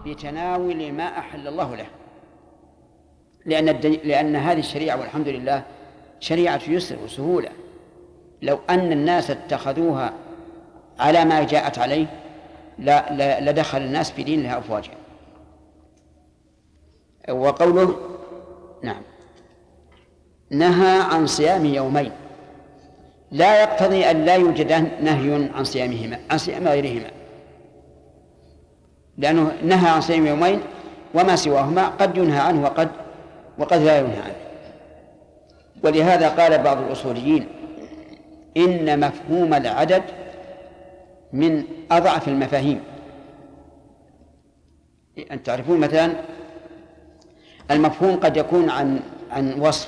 بتناول ما أحل الله له، لأن هذه الشريعة والحمد لله شريعة يسر وسهولة. لو أن الناس اتخذوها على ما جاءت عليه لدخل الناس في دين لها أفواجا. وقوله نعم نهى عن صيام يومين لا يقتضي أن لا يوجد نهي عن صيامهما عن صيام غيرهما، لأنه نهى عن صيام يومين وما سواهما قد ينهى عنه وقد لا ينهى عنه. ولهذا قال بعض الأصوليين إن مفهوم العدد من أضعف المفاهيم. أن تعرفون مثلا المفهوم قد يكون عن وصف،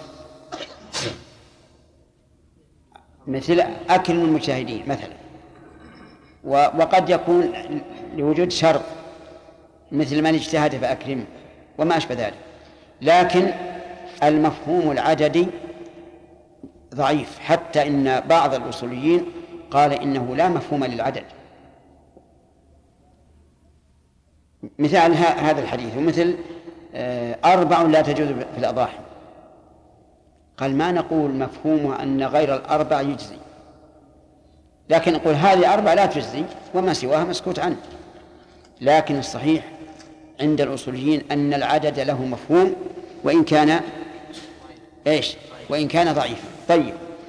مثل أكل المجتهدين مثلا، وقد يكون لوجود شرط مثل من اجتهد فأكرمه وما أشبه ذلك. لكن المفهوم العددي ضعيف، حتى إن بعض الأصوليين قال إنه لا مفهوم للعدد. مثال هذا الحديث ومثل 4 لا تجوز في الأضاحي، قال ما نقول مفهومه أن غير 4 يجزي، لكن نقول هذه 4 لا تجزي وما سواها مسكوت عنه. لكن الصحيح عند الأصوليين أن العدد له مفهوم وإن كان ضعيفا. طيب،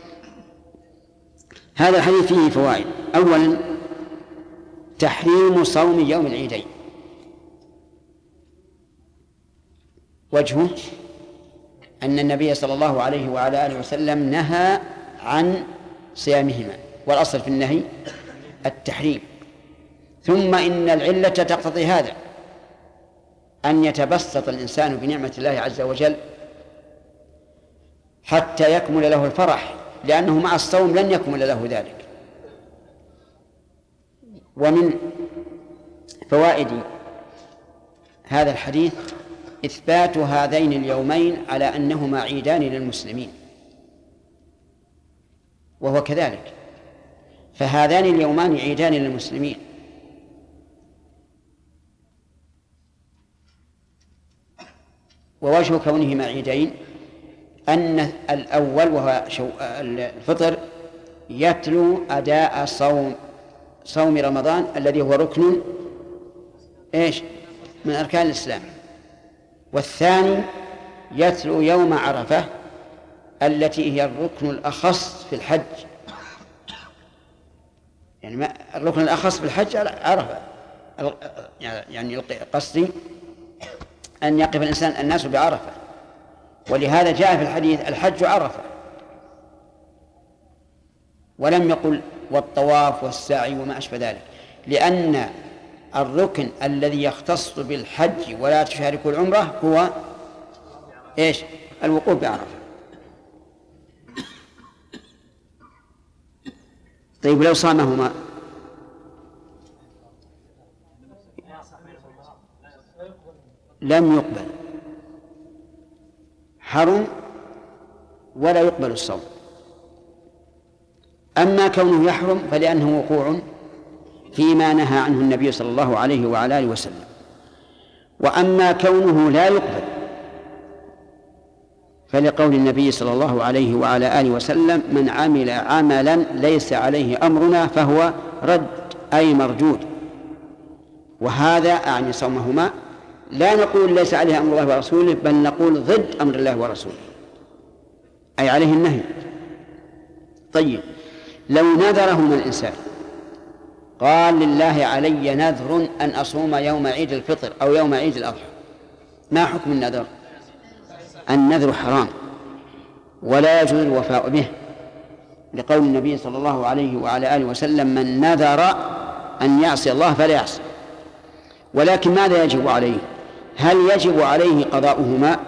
هذا الحديث فيه فوائد. أولا تحريم صوم يوم العيدين. وجهه أن النبي صلى الله عليه وعلى آله وسلم نهى عن صيامهما، والأصل في النهي التحريم. ثم إن العلة تقتضي هذا، أن يتبسط الإنسان بنعمة الله عز وجل حتى يكمل له الفرح، لأنه مع الصوم لن يكمل له ذلك. ومن فوائد هذا الحديث إثبات هذين اليومين على أنهما عيدان للمسلمين، وهو كذلك، فهذان اليومان عيدان للمسلمين. ووجه كونهما عيدين أن الأول وهو الفطر يتلو أداء صوم رمضان الذي هو ركن من أركان الإسلام، والثاني يتلو يوم عرفة التي هي الركن الأخص في الحج. يعني الركن الأخص في الحج عرفة، يعني قصدي أن يقف الناس بعرفة، ولهذا جاء في الحديث الحج عرفة، ولم يقل والطواف والسعي وما أشبه ذلك، لأن الركن الذي يختص بالحج ولا تشارك العمرة هو الوقوف بعرفة. طيب، لو صامهما لم يقبل، حرم ولا يقبل الصوم. أما كونه يحرم فلأنه وقوع فيما نهى عنه النبي صلى الله عليه وعلى آله وسلم. وأما كونه لا يقبل فلقول النبي صلى الله عليه وعلى آله وسلم من عمل عملا ليس عليه أمرنا فهو رد، أي مردود. وهذا أعني صومهما لا نقول ليس عليه أمر الله ورسوله، بل نقول ضد أمر الله ورسوله، أي عليه النهي. طيب، لو نذرهما الإنسان قال لله علي نذر أن أصوم يوم عيد الفطر أو يوم عيد الأضحى، ما حكم النذر؟ النذر حرام ولا يجوز الوفاء به، لقول النبي صلى الله عليه وعلى آله وسلم من نذر أن يعصي الله فلا يعصي. ولكن ماذا يجب عليه؟ هل يجب عليه قضاؤهما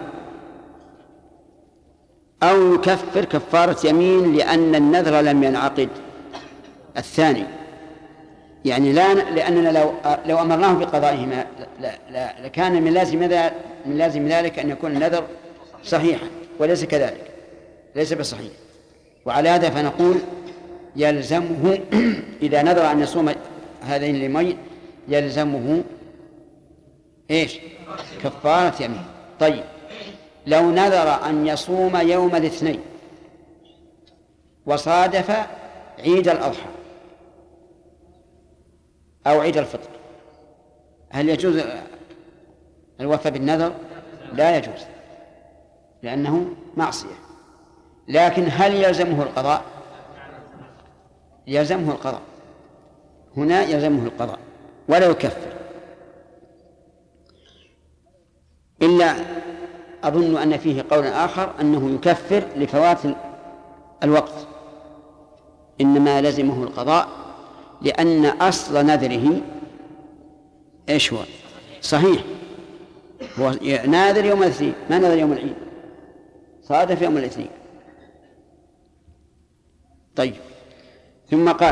أو يكفر كفارة يمين لأن النذر لم ينعقد؟ الثاني، يعني لأننا لو أمرناه بقضائهما لكان من لازم ذلك أن يكون النذر صحيحا، وليس كذلك، ليس بصحيح. وعلى هذا فنقول يلزمه إذا نذر أن يصوم هذين اليومين يلزمه إيش؟ كفارة يمين. طيب لو نذر أن يصوم يوم الاثنين وصادف عيد الأضحى أو عيد الفطر، هل يجوز الوفاء بالنذر؟ لا يجوز، لأنه معصية. لكن هل يلزمه القضاء؟ يلزمه القضاء، هنا يلزمه القضاء ولا يكفر. إلا أظن أن فيه قول آخر أنه يكفر لفوات الوقت، إنما لزمه القضاء لأن أصل نذره إيش هو؟ صحيح، هو ناذر يوم الاثنين، ما نذر يوم العيد، صادف يوم الاثنين. طيب ثم قال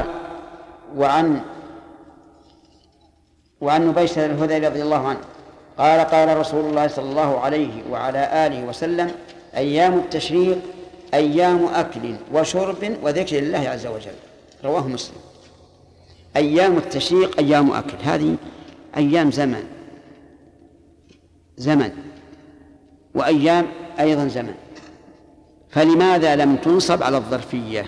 وعن نبيشة الهذلي رضي الله عنه قال قال رسول الله صلى الله عليه وعلى آله وسلم أيام التشريق أيام أكل وشرب وذكر الله عز وجل، رواه مسلم. أيام التشريق أيام أكل، هذه أيام زمن وأيام أيضا زمن، فلماذا لم تنصب على الظرفية؟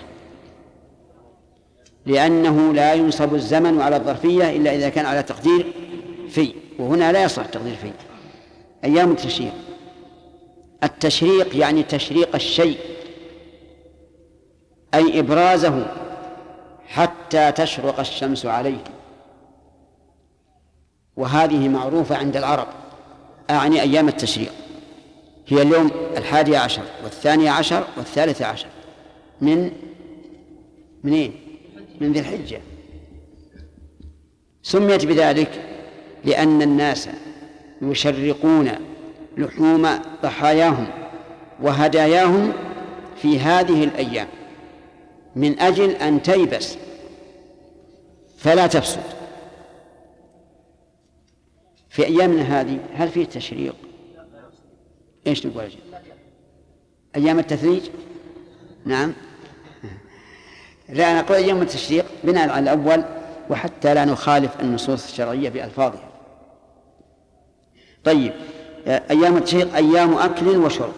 لأنه لا ينصب الزمن على الظرفية إلا إذا كان على تقدير في، وهنا لا يصح تقدير في. أيام التشريق، التشريق يعني تشريق الشيء، أي إبرازه حتى تشرق الشمس عليه، وهذه معروفة عند العرب. أعني أيام التشريق هي اليوم 11 و12 و13 منين؟ من ذي الحجة. سميت بذلك لأن الناس يشرقون لحوم ضحاياهم وهداياهم في هذه الأيام من أجل أن تيبس فلا تفسد. في أيامنا هذه هل فيه تشريق؟ إيش نقول؟ أيام التثليج؟ نعم. لا، نقول أيام التشريق بناء على الأول وحتى لا نخالف النصوص الشرعية بألفاظها. طيب أيام التشريق أيام أكل وشرب،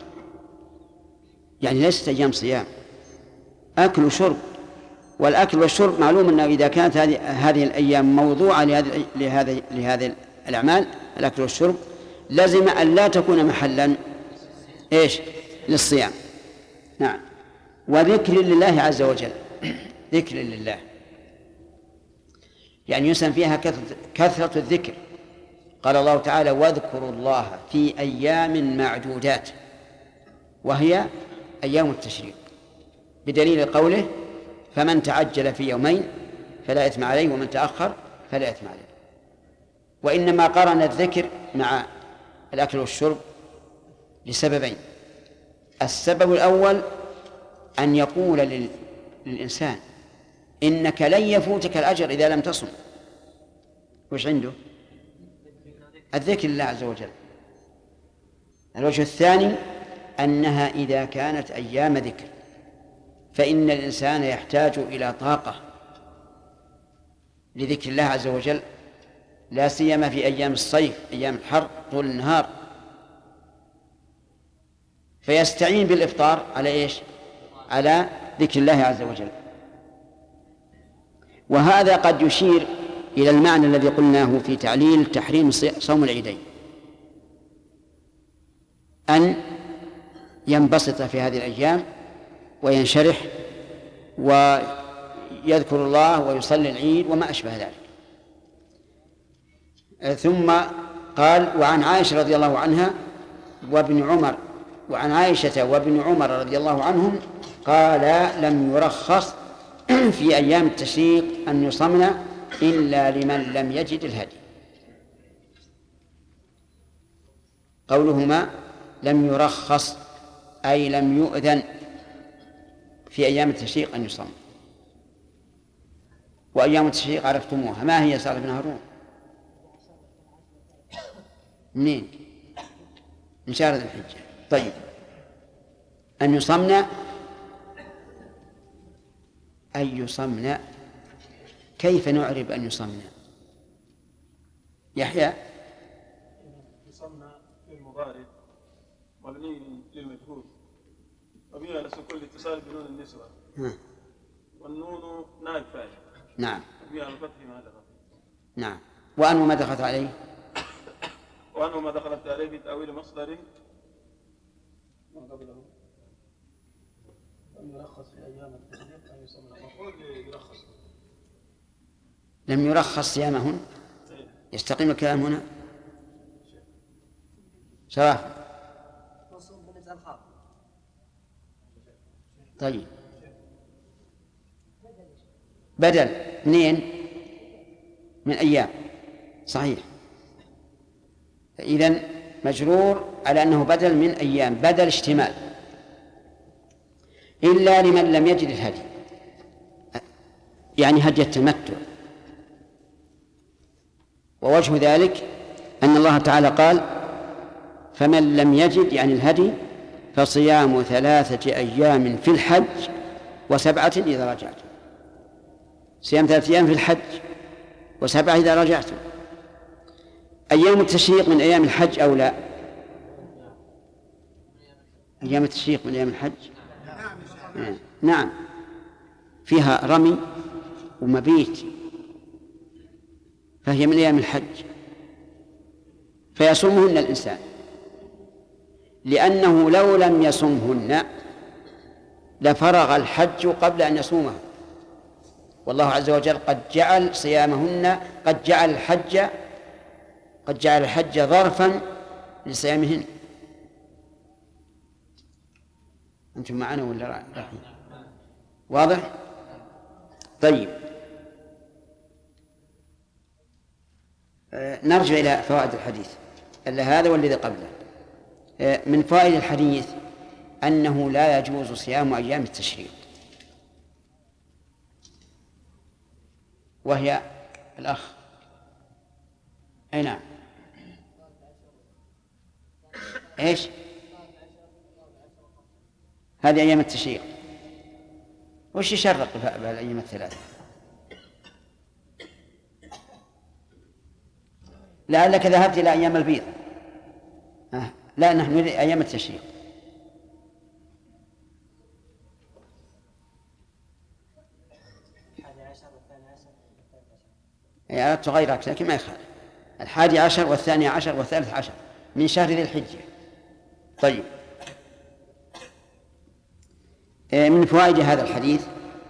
يعني ليست أيام صيام، أكل وشرب. والأكل والشرب معلوم أنه إذا كانت هذه الأيام موضوعة لهذه الأعمال الأكل والشرب لازم أن لا تكون محلا إيش؟ للصيام. نعم. وذكر لله عز وجل، ذكر لله يعني يسمى فيها كثرة الذكر. قال الله تعالى واذكروا الله في أيام معدودات، وهي أيام التشريق، بدليل قوله فمن تعجل في يومين فلا إثم عليه ومن تأخر فلا إثم عليه. وإنما قرن الذكر مع الأكل والشرب لسببين. السبب الأول أن يقول للإنسان إنك لن يفوتك الأجر إذا لم تصم. وش عنده؟ الذكر لله عز وجل. الوجه الثاني أنها إذا كانت أيام ذكر فإن الإنسان يحتاج إلى طاقة لذكر الله عز وجل، لا سيما في أيام الصيف، أيام الحر طول النهار، فيستعين بالإفطار على إيش؟ على ذكر الله عز وجل. وهذا قد يشير إلى المعنى الذي قلناه في تعليل تحريم صوم العيدين، أن ينبسط في هذه الأيام وينشرح ويذكر الله ويصلي العيد وما أشبه ذلك. ثم قال وعن عائشة رضي الله عنها وابن عمر، وعن عائشة وابن عمر رضي الله عنهم قال لم يرخص في أيام التشريق أن يصمن إلا لمن لم يجد الهدي. قولهما لم يرخص أي لم يؤذن في أيام التشريق أن يصم. وأيام التشريق عرفتموها، ما هي صالح بن هارون؟ منين؟ من شهر ذي الحجة. طيب أن يصمنا أي يصمنا، كيف نعرب أن يصمنا؟ يحيى المضارع مبني للمجهول مبني على سكون الاتصال بنون النسوة والنون نائب فاعل. نعم. مبني على الفتح ما دخل. نعم. وأنه ما دخلت عليه وأنه ما دخلت عليه بتأويل مصدر ما قبله لم يرخص في أيام التشريق أن يسمى مفعول يرخص. لم يرخص صيامهن. يستقيم الكلام هنا شرف. طيب بدل منين؟ من أيام. صحيح. إذن مجرور على أنه بدل من أيام، بدل اشتمال، إلا لمن لم يجد الهدي، يعني هدي التمتع. ووجه ذلك أن الله تعالى قال فمن لم يجد يعني الهدي فصيام 3 أيام في الحج و7 إذا رجعتم. صيام 3 أيام في الحج و7 إذا رجعتم. أيام التشريق من أيام الحج أو لا؟ أيام التشريق من أيام الحج. نعم، فيها رمي ومبيت، فهي من أيام الحج، فيصومهن الإنسان، لأنه لو لم يصمهن لفرغ الحج قبل أن يصومه، والله عز وجل قد جعل صيامهن، قد جعل الحج ظرفا لصيامهن. أنتم معنا ولا رايحين؟ واضح؟ طيب، نرجع إلى فوائد الحديث، إلا هذا والذي قبله. من فوائد الحديث أنه لا يجوز صيام أيام التشريق، وهي الأخ. أي نعم. إيش هذه أيام التشريق؟ وش يشرق بهالأيام الثلاثة؟ لعلك ذهبت إلى أيام البيض. لا، نحن نريد أيام التشريق. أردت غيرك لكن ما يخالف. 11 و12 و13 من شهر ذي الحجة. طيب، من فوائد هذا الحديث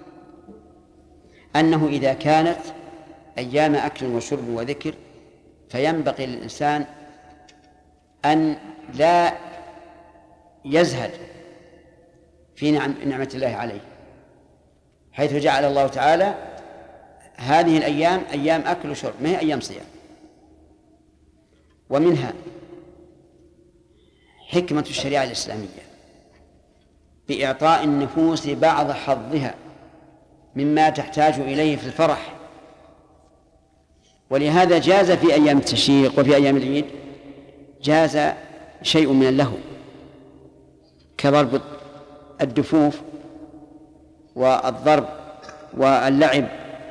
أنه إذا كانت أيام أكل وشرب وذكر فينبغي للإنسان أن لا يزهد في نعمة الله عليه، حيث جعل الله تعالى هذه الأيام أيام أكل وشرب، ما هي أيام صيام. ومنها حكمة الشريعة الإسلامية بإعطاء النفوس بعض حظها مما تحتاج إليه في الفرح، ولهذا جاز في أيام التشريق وفي أيام العيد جاز شيء من اللهو كضرب الدفوف والضرب واللعب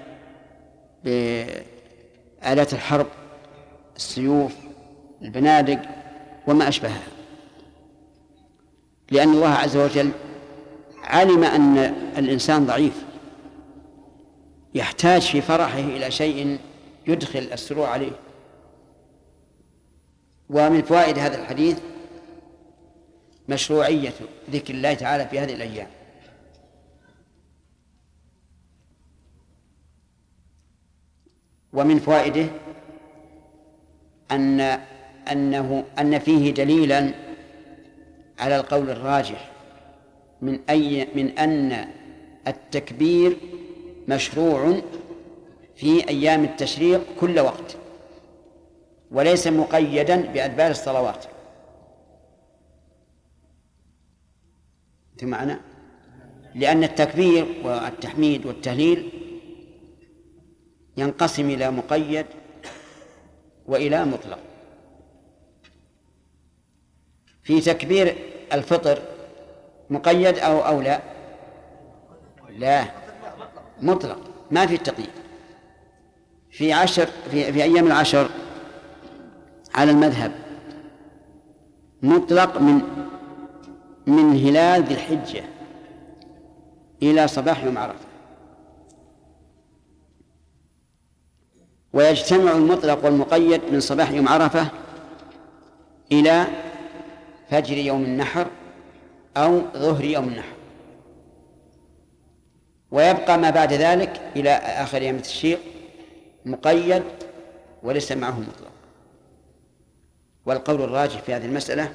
بآلات الحرب، السيوف، البنادق وما أشبهها، لأن الله عز وجل علم أن الإنسان ضعيف يحتاج في فرحه إلى شيء يدخل السرور عليه. ومن فوائد هذا الحديث مشروعية ذكر الله تعالى في هذه الأيام. ومن فوائده أن فيه دليلا على القول الراجح من أن التكبير مشروع في أيام التشريق كل وقت، وليس مقيدا بأدبار الصلوات. أنتم معنا؟ لأن التكبير والتحميد والتهليل ينقسم إلى مقيد وإلى مطلق. في تكبير الفطر مقيد أو لا؟ لا، مطلق، ما في التقييد. في أيام العشر على المذهب مطلق من هلال ذي الحجة إلى صباح يوم عرفة، ويجتمع المطلق والمقيد من صباح يوم عرفة إلى فجر يوم النحر أو ظهر يوم النحر، ويبقى ما بعد ذلك إلى آخر أيام التشريق مقيد وليس معه مطلق. والقول الراجح في هذه المسألة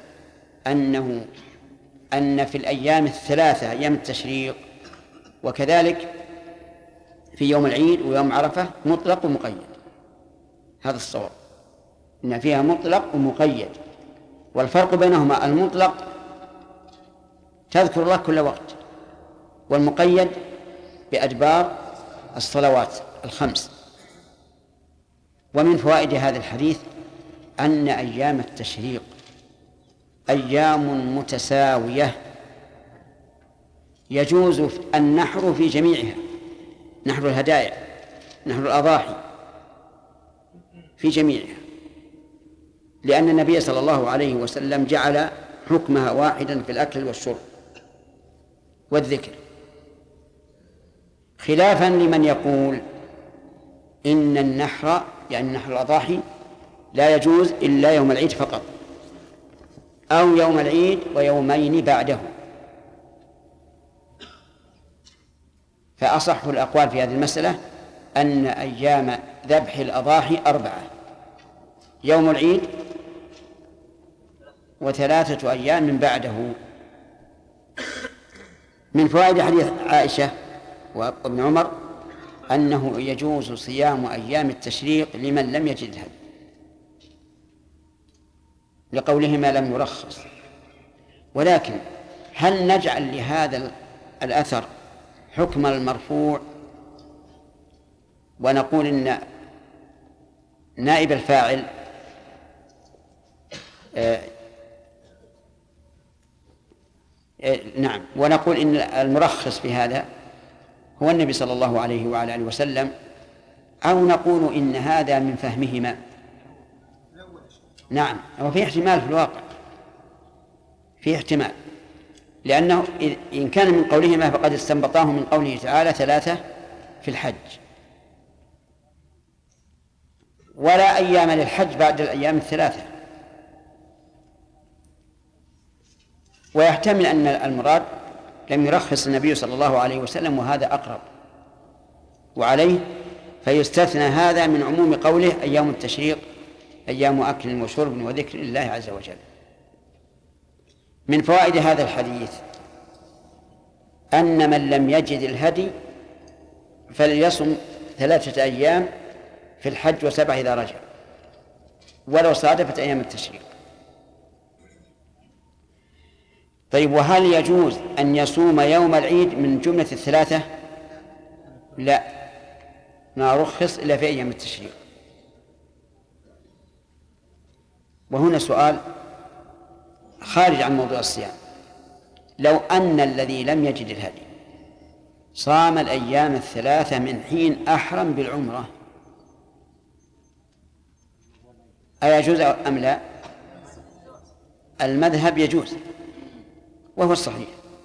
أن في الأيام الثلاثة أيام التشريق وكذلك في يوم العيد ويوم عرفة مطلق ومقيد، هذا الصواب، إن فيها مطلق ومقيد، والفرق بينهما المطلق تذكر الله كل وقت، والمقيد بأدبار الصلوات الخمس. ومن فوائد هذا الحديث أن أيام التشريق أيام متساوية يجوز النحر في جميعها، نحر الهدايا، نحر الأضاحي في جميعها، لأن النبي صلى الله عليه وسلم جعل حكمها واحدا في الأكل والشرب والذكر، خلافا لمن يقول إن النحر يعني نحر الأضاحي لا يجوز إلا يوم العيد فقط أو يوم العيد ويومين بعده. فأصح الأقوال في هذه المسألة أن أيام ذبح الأضاحي 4، يوم العيد و3 أيام من بعده. من فوائد حديث عائشة وابن عمر أنه يجوز صيام أيام التشريق لمن لم يجد الهدي، لقولهما لم يرخص. ولكن هل نجعل لهذا الأثر حكم المرفوع ونقول إن نائب الفاعل نعم، ونقول إن المرخص في هذا هو النبي صلى الله عليه وعلى آله وسلم، أو نقول إن هذا من فهمهما؟ نعم، وفي احتمال في الواقع، في احتمال، لأنه إن كان من قولهما فقد استنبطاه من قوله تعالى 3 في الحج، ولا أيام للحج بعد الأيام 3. ويحتمل أن المراد لم يرخص النبي صلى الله عليه وسلم، وهذا أقرب، وعليه فيستثنى هذا من عموم قوله أيام التشريق أيام أكل وشرب وذكر الله عز وجل. من فوائد هذا الحديث أن من لم يجد الهدي فليصم 3 أيام في الحج و7 إذا رجع، ولو صادفت أيام التشريق. طيب، وهل يجوز أن يصوم يوم العيد من جملة 3؟ لا، ما رخص إلا في أيام التشريق. وهنا سؤال خارج عن موضوع الصيام: لو أن الذي لم يجد الهدي صام الأيام 3 من حين أحرم بالعمرة، أيجوز أم لا؟ المذهب يجوز، وهو الصحيح.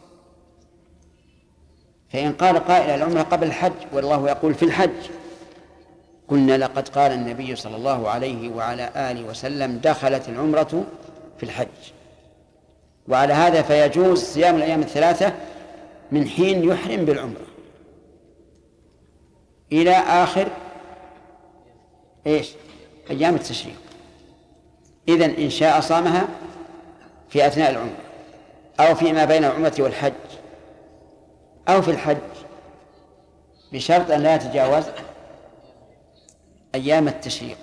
فإن قال قائل العمرة قبل الحج والله يقول في الحج، قلنا لقد قال النبي صلى الله عليه وعلى آله وسلم دخلت العمرة في الحج، وعلى هذا فيجوز صيام الأيام 3 من حين يحرم بالعمرة إلى آخر أيام التشريق. إذن إن شاء صامها في أثناء العمرة أو فيما بين العمرة والحج أو في الحج، بشرط أن لا يتجاوز أيام التشريق.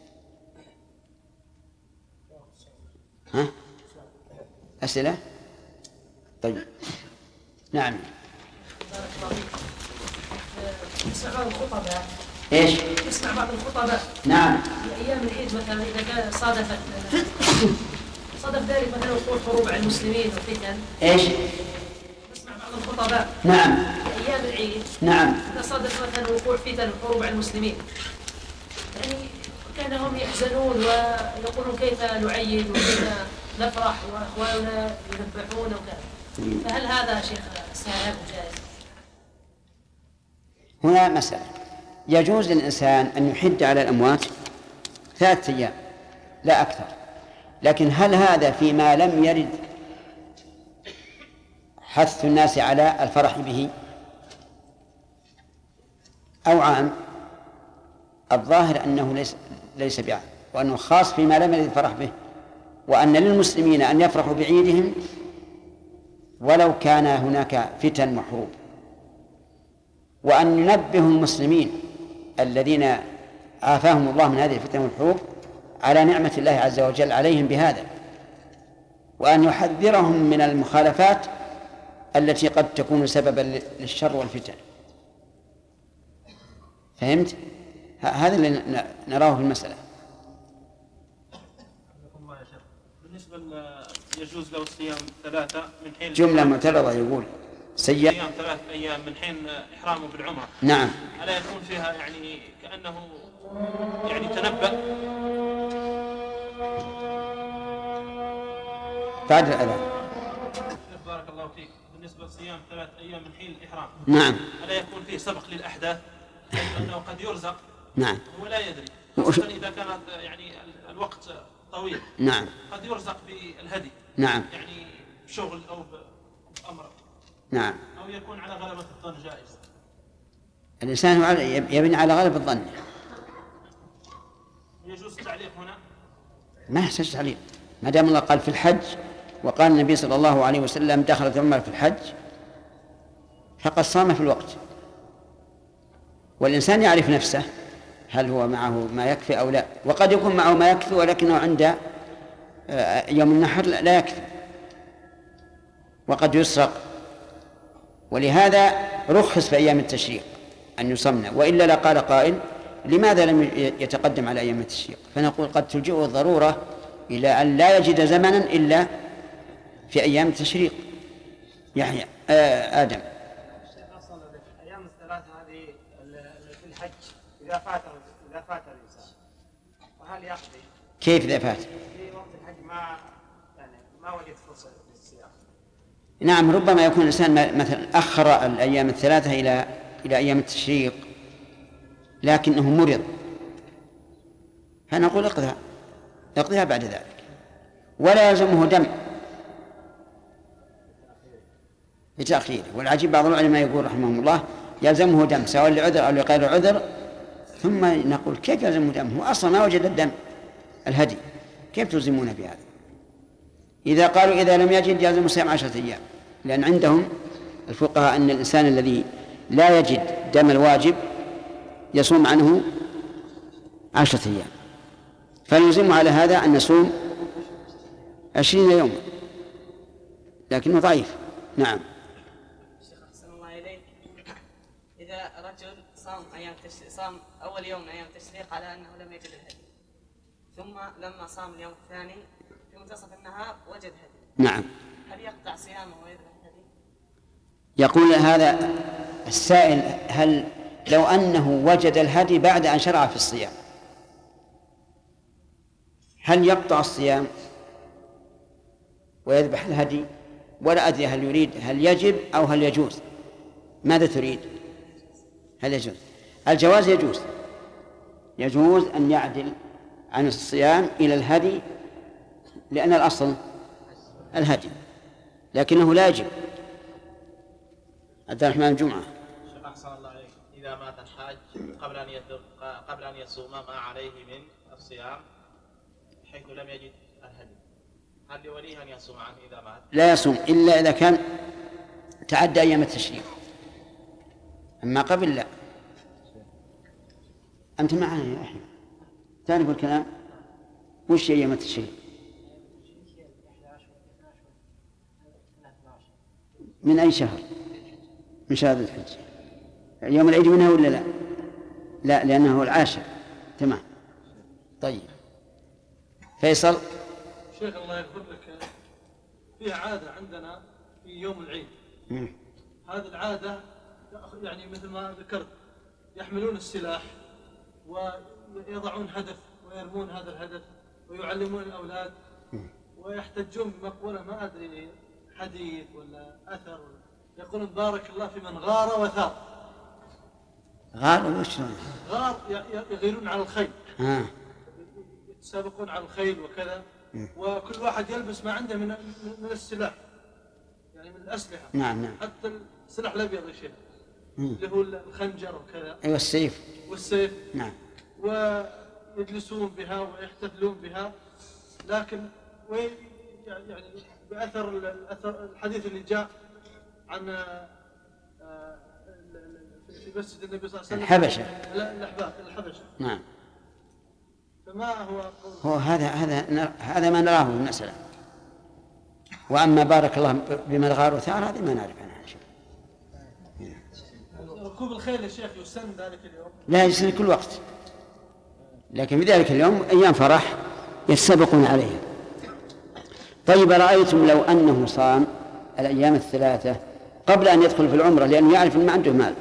أسئلة؟ طيب، نعم. نسمع بعض الخطباء. إيش؟ نسمع بعض الخطباء. نعم. في أيام العيد مثلا إذا كان صادف ذلك مثلا وقوع حروب على المسلمين وفتن. إيش؟ نسمع بعض الخطباء. نعم. في أيام العيد. نعم. إذا صادف مثلا وقوع فتن وحروب على المسلمين، يعني كانهم يحزنون ويقولون كيف نعيد وكيف نفرح وإخواننا يذبحون وكذا، فهل هذا شيخ سائغ وجائز؟ هنا مسألة، يجوز للإنسان أن يحد على الأموات 3 أيام لا أكثر، لكن هل هذا فيما لم يرد حث الناس على الفرح به أو عام؟ الظاهر أنه ليس بعام، وأنه خاص فيما لم يرد الفرح به، وأن للمسلمين أن يفرحوا بعيدهم ولو كان هناك فتن وحروب، وأن ينبه المسلمين الذين عافاهم الله من هذه الفتن والحروب على نعمة الله عز وجل عليهم بهذا، وأن يحذرهم من المخالفات التي قد تكون سببا للشر والفتن. فهمت؟ هذا اللي نراه في المسألة. بالنسبة يجوز له صيام 3 من حين جملة معترضة، يقول صيام 3 أيام من حين إحرامه بالعمرة. نعم. ألا يكون فيها يعني كأنه يعني تنبأ بعد الأذان؟ بارك الله فيك. بالنسبة لصيام 3 أيام من حين الإحرام، نعم، ألا يكون فيه سبق للأحداث؟ لأنه قد يرزق نعم، هو لا يدري، خاصة إذا كانت يعني الوقت طويل. نعم، قد يرزق بالهدي، نعم، يعني بشغل أو بأمر، نعم، أو يكون على غلبة الظن جائز. الإنسان يبني على غلب الظن. يجوز التعليق هنا؟ ما يحتاج تعليق، ما دام الله قال في الحج، وقال النبي صلى الله عليه وسلم دخلت عمر في الحج، فقد صام في الوقت. والإنسان يعرف نفسه هل هو معه ما يكفي أو لا، وقد يكون معه ما يكفي ولكنه عند يوم النحر لا يكفي، وقد يسرق، ولهذا رخص في أيام التشريق أن يصمنا، وإلا لقال قائل لماذا لم يتقدم على أيام التشريق؟ فنقول قد تلجئه الضرورة إلى أن لا يجد زمنا إلا في أيام التشريق. يحيى آدم. أيام الثلاث هذه في الحج إذا فات الإنسان، وهل يقضي؟ كيف إذا فات؟ في وقت الحج ما وجد فرصة للصيام. نعم، ربما يكون الإنسان مثلا أخر الأيام الثلاثة إلى أيام التشريق لكنه مرض، فنقول اقضيها بعد ذلك، ولا يلزمه دم بتأخيره. والعجيب بعض العلماء يقول رحمهم الله يلزمه دم سواء لعذر أو لغير عذر، ثم نقول كيف يلزمه دم؟ هو أصلا ما وجد الدم الهدي، كيف تلزمون بهذا؟ إذا قالوا إذا لم يجد يلزم صيام 10 أيام، لأن عندهم الفقهاء أن الإنسان الذي لا يجد دم الواجب يصوم عنه 10 أيام، فنلزم على هذا أن نصوم 20 يوما، لكنه ضعيف. نعم. شيخ أحسن الله إليك، إذا رجل صام أول يوم من أيام التشريق على أنه لم يجد الهدي، ثم لما صام اليوم الثاني في منتصف النهار وجد هدي، نعم، هل يقطع صيامه ويذبح الهدي؟ يقول هذا السائل هل لو أنه وجد الهدي بعد أن شرع في الصيام هل يقطع الصيام ويذبح الهدي؟ ولا أدري هل يريد هل يجب أو هل يجوز؟ ماذا تريد؟ هل يجوز؟ الجواز يجوز أن يعدل عن الصيام إلى الهدي، لأن الأصل الهدي، لكنه لا يجب. عبد الرحمن الجمعة. شيخ أحسن الله عليك، إذا مات الحاج قبل أن يصوم ما عليه من الصيام حيث لم يجد الهدي، هل لوليه أن يصوم عنه إذا مات؟ لا يصوم إلا إذا كان تعدى أيام التشريق، أما قبل لا. أنت معنا يا أحمد تعرف الكلام؟ وش أيام التشريق؟ من أي شهر؟ من شهر الحج. يوم العيد منها ولا لا؟ لا، لأنه هو العاشر. تمام. طيب فيصل. شيخ الله يغفر لك، في عادة عندنا في يوم العيد، هذه العادة يعني مثل ما ذكرت يحملون السلاح ويضعون هدف ويرمون هذا الهدف ويعلمون الأولاد، ويحتجون بمقولة ما أدري حديث ولا أثر، يقولون بارك الله في من غار وثار. غار وش؟ غار يغيرون على الخيل، يتسابقون على الخيل وكذا، وكل واحد يلبس ما عنده من السلاح، يعني من الأسلحة. نعم. حتى السلاح الأبيض يشيل، اللي هو الخنجر وكذا. أيوة والسيف. نعم. ويجلسون بها ويحتفلون بها، لكن يعني بأثر الحديث اللي جاء عن في مسجد النبي صلى الله عليه وسلم الحبشة. الحبشة. نعم. فما هو هذا ما نراه من المسألة. وأما بارك الله بمن غار وثار هذه ما نعرف عنها شيء. ركوب الخيل يا شيخ يسن ذلك اليوم؟ لا، يسن كل وقت، لكن في ذلك اليوم أيام فرح يتسابقون عليها. طيب، رأيتم لو أنه صام الأيام الثلاثة قبل أن يدخل في العمرة لأنه يعرف أن ما عنده مال،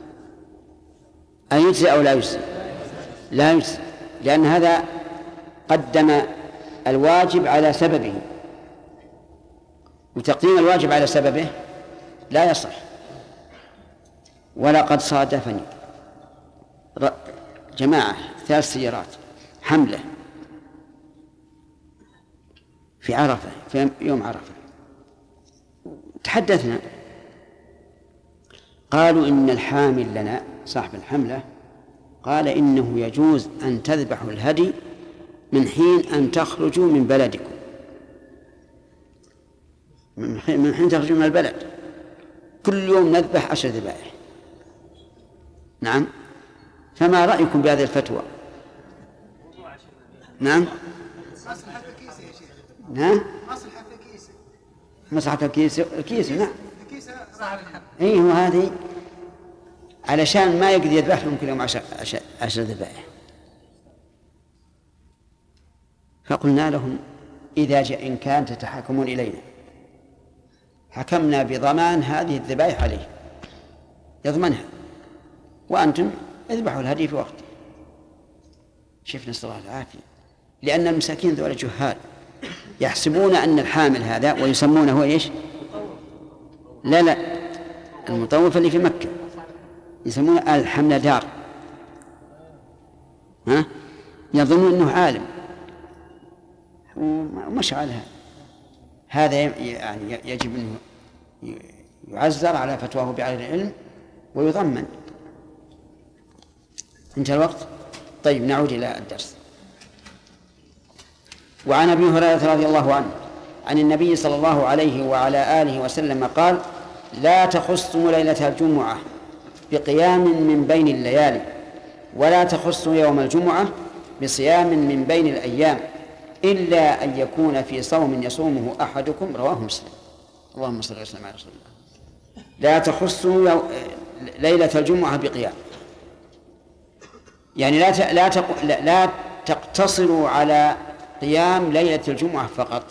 أيجزي أو لا يجزي؟ لا يجزي، لأن هذا قدم الواجب على سببه، وتقديم الواجب على سببه لا يصح. ولقد صادفني جماعة 3 سيارات حملة في عرفة، في يوم عرفة، تحدثنا، قالوا إن الحامل لنا صاحب الحملة قال إنه يجوز أن تذبحوا الهدي من حين أن تخرجوا من بلدكم، من حين تخرجوا من البلد، كل يوم نذبح 10 ذبائح. نعم. فما رأيكم بهذه الفتوى؟ نعم. نعم. مصلحة الكيس. نعم. إيه، هو هذه علشان ما يقدر يذبح لهم كل يوم 10 ذبائح. فقلنا لهم إذا جاء إن كان تتحاكمون إلينا حكمنا بضمان هذه الذبائح عليه، يضمنها، وأنتم اذبحوا الهدي في وقته. شفنا نسأل الله العافية، لأن المساكين ذولا جهال يحسبون أن الحامل هذا ويسمونه إيش؟ لا، المطوف اللي في مكة يسمونه الحمل دار، يظنون أنه عالم ومش على هذا. يعني يجب أن يعزر على فتواه بعين العلم ويضمن. انتهى الوقت. طيب، نعود إلى الدرس. وعن أبي هريرة رضي الله عنه عن النبي صلى الله عليه وعلى آله وسلم قال: لا تخصوا ليلة الجمعة بقيام من بين الليالي، ولا تخصوا يوم الجمعة بصيام من بين الأيام، إلا أن يكون في صوم يصومه أحدكم. رواه مسلم. اللهم صل وسلم على رسول الله. لا تخصوا ليلة الجمعة بقيام، يعني لا تقتصروا على قيام ليلة الجمعة فقط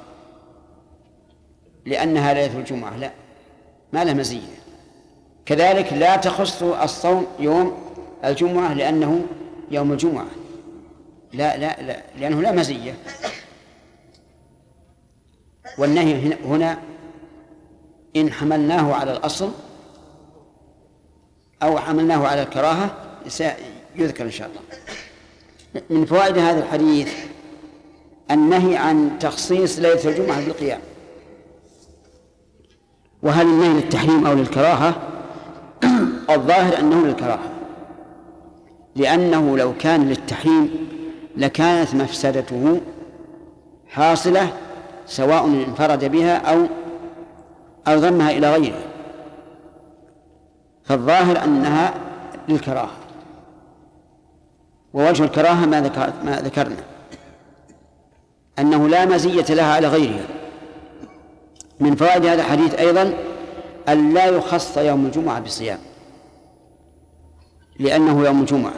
لأنها ليلة الجمعة، لا، ما لها مزية. كذلك لا تخصوا الصوم يوم الجمعة لأنه يوم الجمعة، لا لأنه لا مزية. والنهي هنا إن حملناه على الأصل أو حملناه على الكراهة سيذكر إن شاء الله. من فوائد هذا الحديث النهي عن تخصيص ليلة الجمعة بالقيام. وهل النهي للتحريم أو للكراهة؟ الظاهر أنه للكراهة، لأنه لو كان للتحريم لكانت مفسدته حاصلة سواء انفرد بها أو ضمها إلى غيره، فالظاهر أنها للكراهة. ووجه الكراهة ما ذكرنا أنه لا مزية لها على غيرها. من فوائد هذا الحديث أيضا أن لا يخص يوم الجمعة بصيام لأنه يوم الجمعة،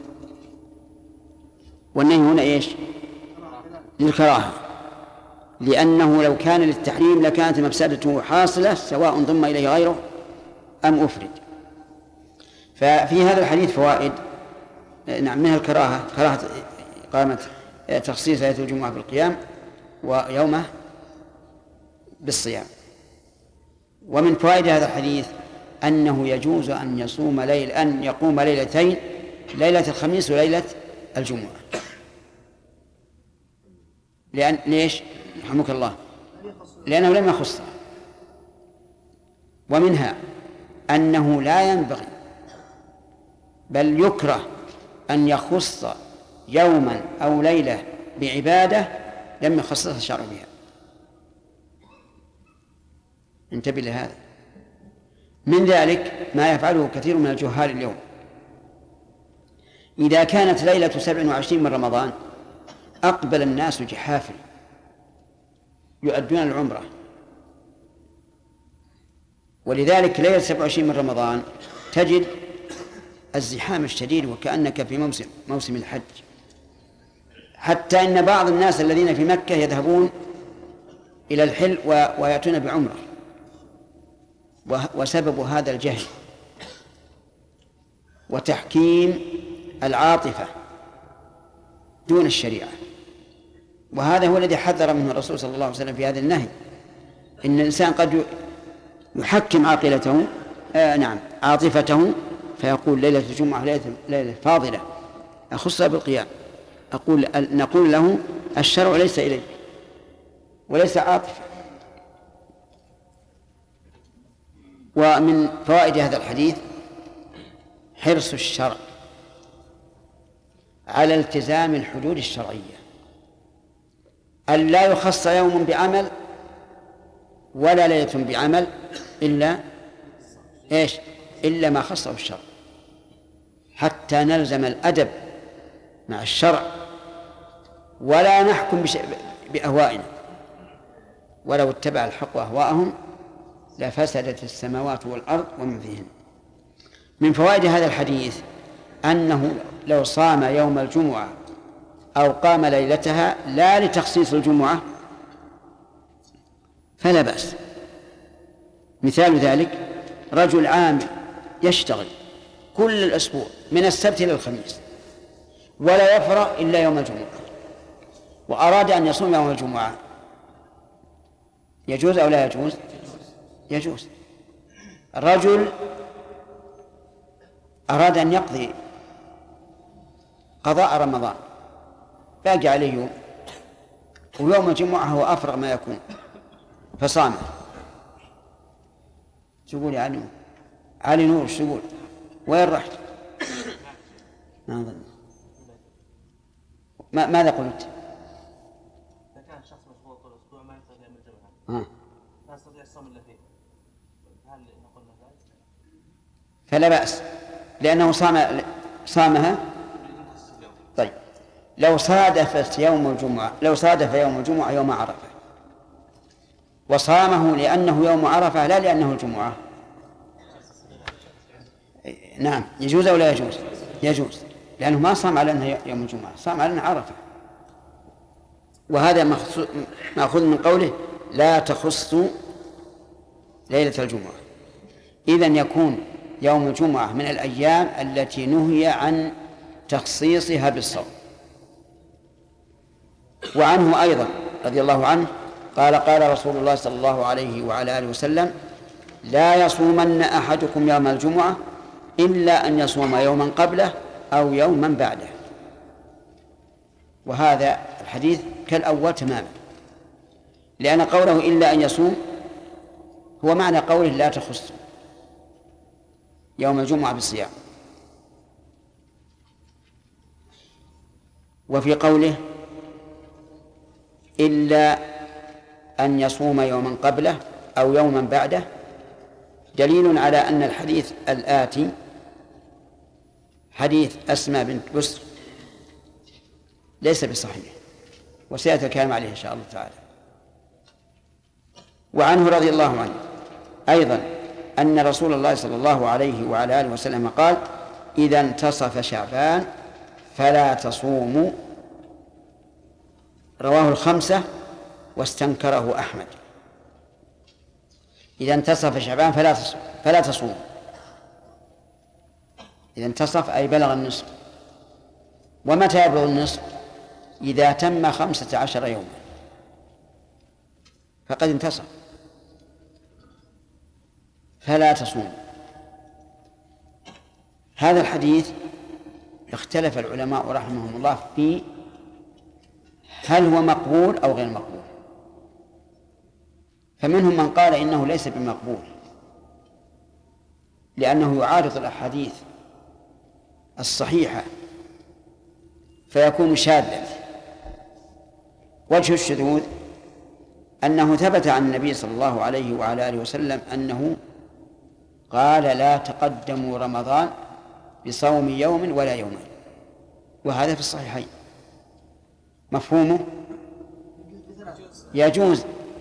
والنهي هنا إيش؟ للكراهة، لأنه لو كان للتحريم لكانت مفسدته حاصلة سواء ضم إليه غيره أم أفرد. ففي هذا الحديث فوائد. نعم، منها الكراهة، كراهة قامت تخصيص ليلة الجمعة بالقيام ويومه بالصيام. ومن فوائد هذا الحديث أنه يجوز أن يقوم ليلتين، ليلة الخميس وليلة الجمعة. ليش؟ رحمك الله، لأنه لم يخص. ومنها أنه لا ينبغي بل يكره أن يخص يوما أو ليلة بعبادة لم يخصصها الشرع بها. انتبه لهذا. من ذلك ما يفعله كثير من الجهال اليوم. إذا كانت ليلة 27 من رمضان أقبل الناس جحافل يؤدون العمرة، ولذلك ليلة 27 من رمضان تجد الزحام الشديد وكأنك في موسم الحج، حتى إن بعض الناس الذين في مكة يذهبون إلى الحل ويأتون بعمرة، وسبب هذا الجهل وتحكيم العاطفة دون الشريعة. وهذا هو الذي حذر منه الرسول صلى الله عليه وسلم في هذا النهي. إن الإنسان قد يحكم عاطفته فيقول ليلة الجمعة ليلة فاضلة أخصها بالقيام. نقول له الشرع ليس إليك وليس عاطفة. ومن فوائد هذا الحديث حرص الشرع على التزام الحدود الشرعية، أن لا يخص يوم بعمل ولا ليلة بعمل إلا ما خصه الشرع، حتى نلزم الأدب مع الشرع ولا نحكم بأهوائنا. ولو اتبع الحق أهواءهم لفسدت السماوات والأرض ومن فيهن. من فوائد هذا الحديث أنه لو صام يوم الجمعة أو قام ليلتها لا لتخصيص الجمعة فلا بأس. مثال ذلك رجل عامل يشتغل كل الأسبوع من السبت إلى الخميس ولا يفرغ إلا يوم الجمعة، وأراد أن يصوم يوم الجمعة، يجوز أو لا يجوز؟ يجوز. الرجل أراد أن يقضي قضاء رمضان، باقي عليه يوم ويوم الجمعة هو أفرغ ما يكون فصام. تقول يا علي نور ايش تقول؟ وين رحت؟ ماذا قلت؟ إذا كان شخص مشغول طول الأسبوع ما يقدر يعمل جمعة لا يستطيع الصوم إلا فيه، هل نقول له ذلك؟ فلا بأس لأنه صامها. طيب لو صادف يوم الجمعة يوم عرفة وصامه لأنه يوم عرفة لا لأنه الجمعة، نعم يجوز أو لا يجوز؟ يجوز، لأنه ما صام على أنه يوم الجمعة، صام على أنه عرفة. وهذا مأخوذ من قوله لا تخص ليلة الجمعة. إذن يكون يوم الجمعة من الأيام التي نهي عن تخصيصها بالصوم. وعنه أيضا رضي الله عنه قال رسول الله صلى الله عليه وعلى آله وسلم لا يصومن أحدكم يوم الجمعة إلا أن يصوم يوما قبله أو يوما بعده. وهذا الحديث كالأول تماما، لأن قوله إلا أن يصوم هو معنى قوله لا تخص يوم الجمعة بالصيام. وفي قوله إلا أن يصوم يوما قبله أو يوما بعده دليل على أن الحديث الآتي حديث أسماء بنت بسر ليس بصحيح، وسيأتي الكلام عليه إن شاء الله تعالى. وعنه رضي الله عنه أيضا أن رسول الله صلى الله عليه وعلى آله وسلم قال إذا انتصف شعبان فلا تصوموا، رواه الخمسة واستنكره أحمد. إذا انتصف شعبان فلا تصوم. إذا انتصف أي بلغ النصف. ومتى يبلغ النصف؟ إذا تم 15 يوما فقد انتصف. فلا تصوم. هذا الحديث اختلف العلماء رحمهم الله في هل هو مقبول أو غير مقبول، فمنهم من قال إنه ليس بمقبول لأنه يعارض الأحاديث الصحيحة فيكون شاذا. وجه الشذوذ أنه ثبت عن النبي صلى الله عليه وعلى آله وسلم أنه قال لا تقدموا رمضان بصوم يوم ولا يومين، وهذا في الصحيحين. مفهومه يجوز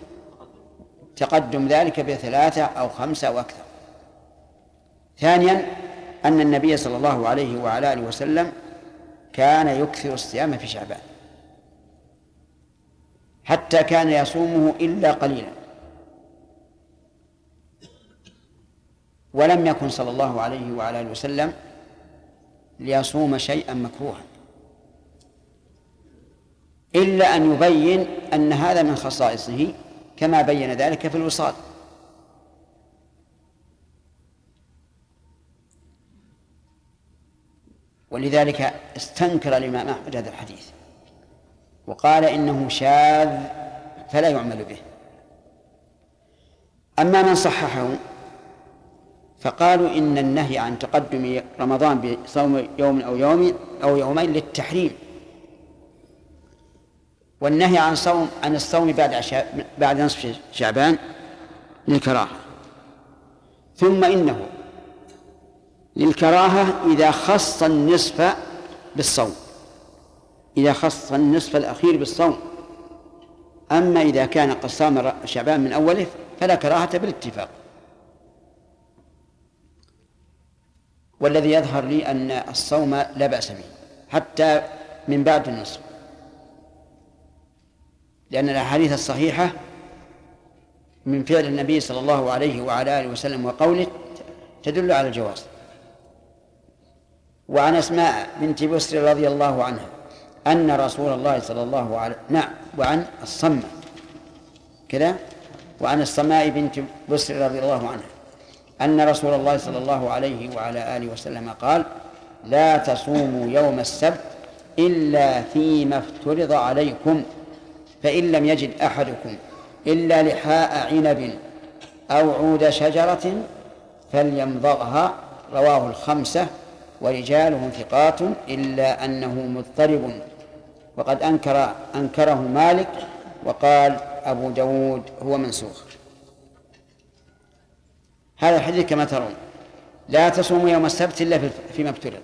تقدم ذلك ب3 أو 5 أو أكثر. ثانيا أن النبي صلى الله عليه وعلى آله وسلم كان يكثر الصيام في شعبان حتى كان يصومه إلا قليلا، ولم يكن صلى الله عليه وعلى آله وسلم ليصوم شيئا مكروها إلا أن يبين أن هذا من خصائصه كما بين ذلك في الوصال. ولذلك استنكر الإمام أحمد هذا الحديث وقال إنه شاذ فلا يعمل به. أما من صححه فقالوا إن النهي عن تقدم رمضان بصوم يوم أو يومين للتحريم، والنهي عن الصوم بعد نصف شعبان للكراهة. ثم إنه للكراهة إذا خص النصف بالصوم، إذا خص النصف الأخير بالصوم. أما إذا كان قد صام شعبان من أوله فلا كراهة بالاتفاق. والذي يظهر لي أن الصوم لا بأس به حتى من بعد النصف، لأن الأحاديث الصحيحة من فعل النبي صلى الله عليه وعلى آله وسلم وقوله تدل على الجواز. وعن أسماء بنت بسر رضي الله عنها أن رسول الله صلى الله عليه وعن الصمة كذا، وعن الصماء بنت بسر رضي الله عنها أن رسول الله صلى الله عليه وعلى آله وسلم قال لا تصوموا يوم السبت إلا فيما افترض عليكم، فإن لم يجد أحدكم إلا لحاء عنب أو عود شجرة فليمضغها. رواه الخمسة ورجالهم ثقات إلا أنه مضطرب، وقد أنكره مالك وقال أبو داود هو منسوخ. هذا الحديث كما ترون لا تصوموا يوم السبت إلا فيما افترض،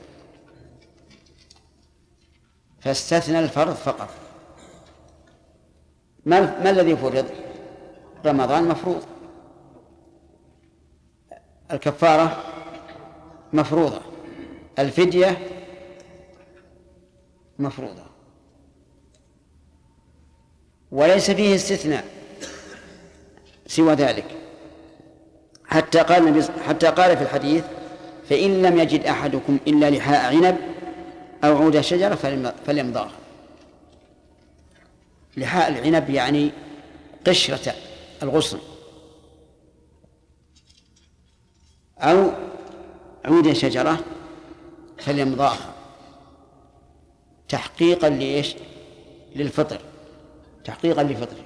فاستثنى الفرض فقط. ما الذي فرض؟ رمضان مفروض، الكفارة مفروضة، الفدية مفروضة، وليس فيه استثناء سوى ذلك. حتى قال في الحديث فإن لم يجد أحدكم إلا لحاء عنب أو عود شجرة فليمضغها. لحاء العنب يعني قشرة الغصن، أو عود شجرة فليمضغها تحقيقا لإيش؟ للفطر، تحقيقا لفطره.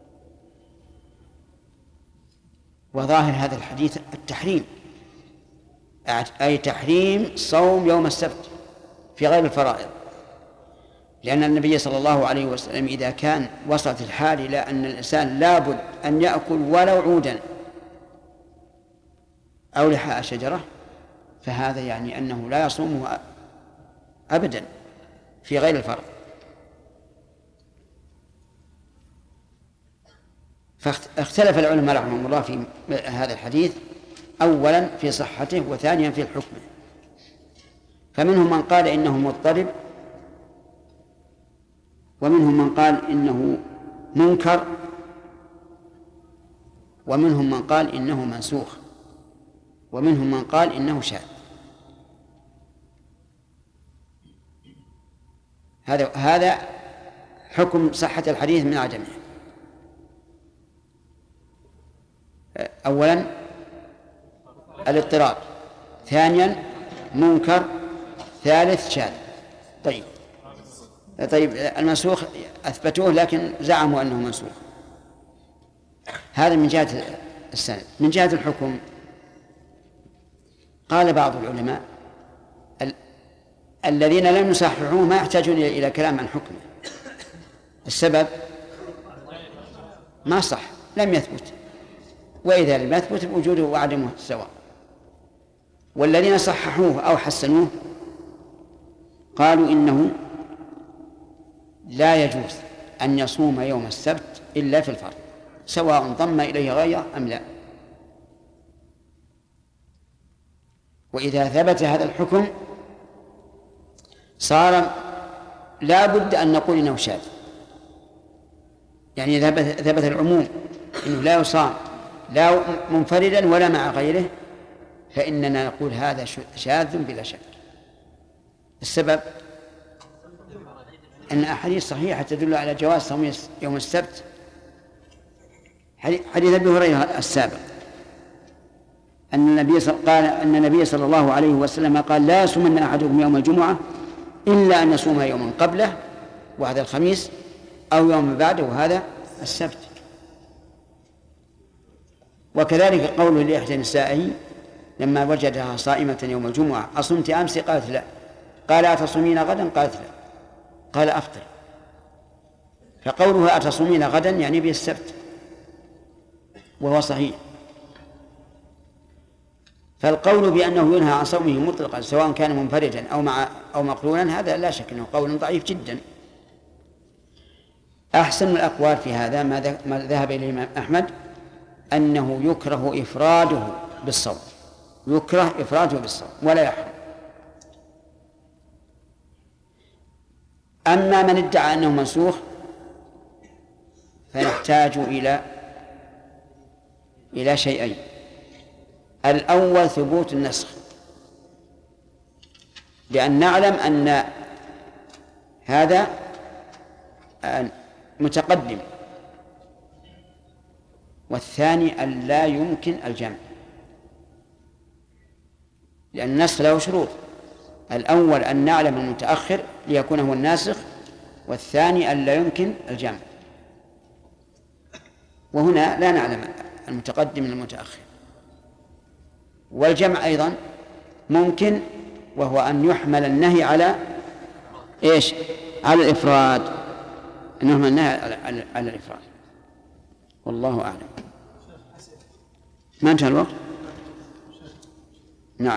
وظاهر هذا الحديث التحريم، أي تحريم صوم يوم السبت في غير الفرائض، لأن النبي صلى الله عليه وسلم إذا كان وصلت الحال إلى أن الإنسان لابد أن يأكل ولو عودا أو لحاء شجرة فهذا يعني أنه لا يصومه أبدا في غير الفرض. فاختلف العلماء رحمهم الله في هذا الحديث، أولا في صحته وثانيا في الحكم. فمنهم من قال إنه مضطرب، ومنهم من قال إنه منكر، ومنهم من قال إنه منسوخ، ومنهم من قال إنه شاذ. هذا حكم صحة الحديث من عدمه. قال الاضطرار، ثانيا منكر، ثالث شاذ. طيب المنسوخ أثبتوه لكن زعموا أنه منسوخ. هذا من جهة السند. من جهة الحكم قال بعض العلماء الذين لم يصححوه ما يحتاجون إلى كلام عن حكمه. السبب ما صح، لم يثبت، وإذا لم يثبت وجوده وعدمه سواء. والذين صححوه أو حسنوه قالوا إنه لا يجوز أن يصوم يوم السبت إلا في الفرض، سواء ضم إليه غيره أم لا. وإذا ثبت هذا الحكم صار لا بد أن نقول إنه شاذ. يعني ثبت العموم إنه لا يصام لا منفردا ولا مع غيره، فإننا نقول هذا شاذ بلا شك. السبب أن أحاديث صحيحة تدل على جواز صوم يوم السبت. حديث أبي هريرة السابق أن النبي صلى الله عليه وسلم قال لا يصومن أحدكم يوم الجمعة إلا أن يصوم يوما قبله وهذا الخميس، أو يوم بعده وهذا السبت. وكذلك قوله لإحدى نسائه لما وجدها صائمة يوم الجمعة أصمت أمس؟ قالت لا. قال أتصومين غدا؟ قالت لا. قال أفطر. فقولها أتصومين غدا يعني بالسبت، وهو صحيح. فالقول بأنه ينهى عن صومه مطلقا سواء كان منفردا أو مقرونا هذا لا شك أنه قول ضعيف جدا. أحسن الأقوال في هذا ما ذهب إليه الإمام أحمد أنه يكره إفراده بالصوم، يكره إفراده بالصوم ولا يحرم. أما من ادعى أنه منسوخ فنحتاج إلى شيئين. الأول ثبوت النسخ، لأن نعلم أن هذا متقدم، والثاني أن لا يمكن الجمع، لأن النسخ له شروط. الأول أن نعلم المتأخر ليكون هو الناسخ، والثاني أن لا يمكن الجمع، وهنا لا نعلم المتقدم من المتأخر. والجمع أيضا ممكن، وهو أن يحمل النهي على إيش؟ على الإفراد، أن يحمل النهي على الإفراد. والله أعلم. ما انتهى الوقت؟ نعم.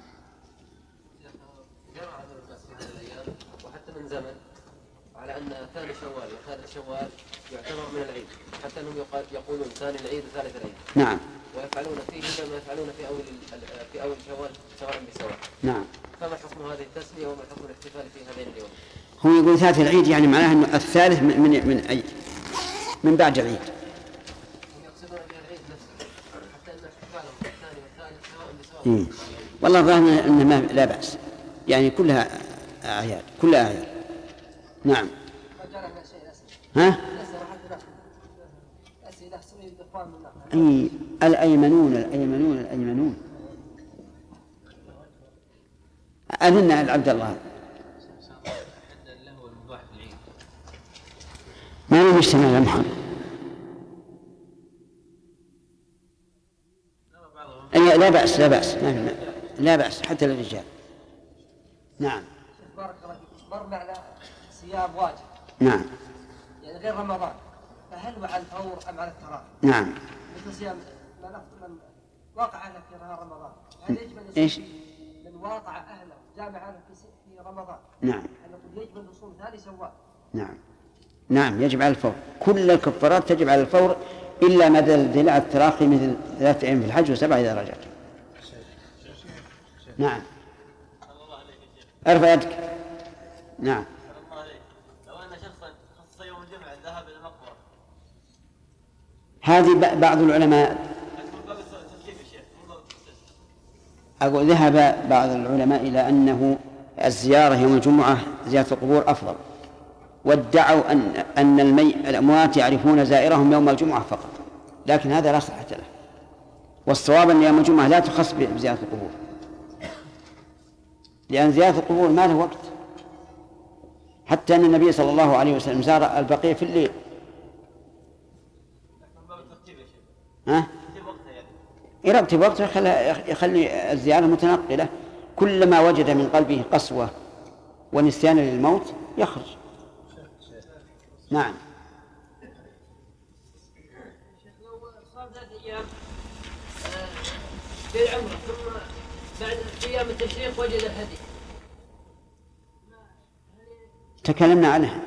وحتى من زمن على أن ثاني شوال وثالث شوال يعتبر من العيد، حتى أنهم يقولون ثاني العيد وثالث العيد. نعم. ويفعلون فيه كما يفعلون في أول شوال سواء بسواء. نعم. فما حكم هذه التسمية وما حكم الاحتفال في هذين اليوم؟ هو يقول ثالث العيد يعني معناه أنه الثالث من أي من بعد العيد. هم يقصدون بها العيد نفسه، حتى أن احتفالهم الثاني والثالث سواء بسواء. والله ظاهر أنه لا بأس، يعني كلها أعياد، كلها أعياد. نعم. ها؟ الأيمنون أذن عبد الله ما له مجتمع يا محمد. لا بأس حتى للرجال. نعم. بارك الله فيك. مر معنا صيام واجب. نعم. يعني غير رمضان، فهل على الفور أم على التراخي؟ نعم. مثل صيام من واقع أهله في نهار رمضان، هل يجب أن إيش؟ من واقع أهله جامع أهله في رمضان؟ نعم. هل نقول يجب أن نصوم ثالث شوال؟ نعم يجب على الفور. كل الكفارات تجب على الفور إلا ما دل على التراخي مثل 3 أيام في الحج و7 إذا رجعت. نعم. ارفع يدك. نعم. لو أن شخصا خصص يوم الجمعة ذهب إلى المقبرة، هذه بعض العلماء أقول ذهب بعض العلماء إلى أنه الزيارة يوم الجمعة زيارة القبور أفضل، وادعوا أن الأموات يعرفون زائرهم يوم الجمعة فقط، لكن هذا لا صحة له، والصواب أن يوم الجمعة لا تخص بزيارة القبور، لأن زيارة القبور ما له وقت، حتى أن النبي صلى الله عليه وسلم زار البقيع في الليل. يرتب وقته يخلي الزيارة متنقلة، كلما وجد من قلبه قسوة ونسيان للموت يخرج. نعم. لو صار 3 أيام في العمرة ثم بعد أيام التشريق وجد الهدي، تكلمنا عنها،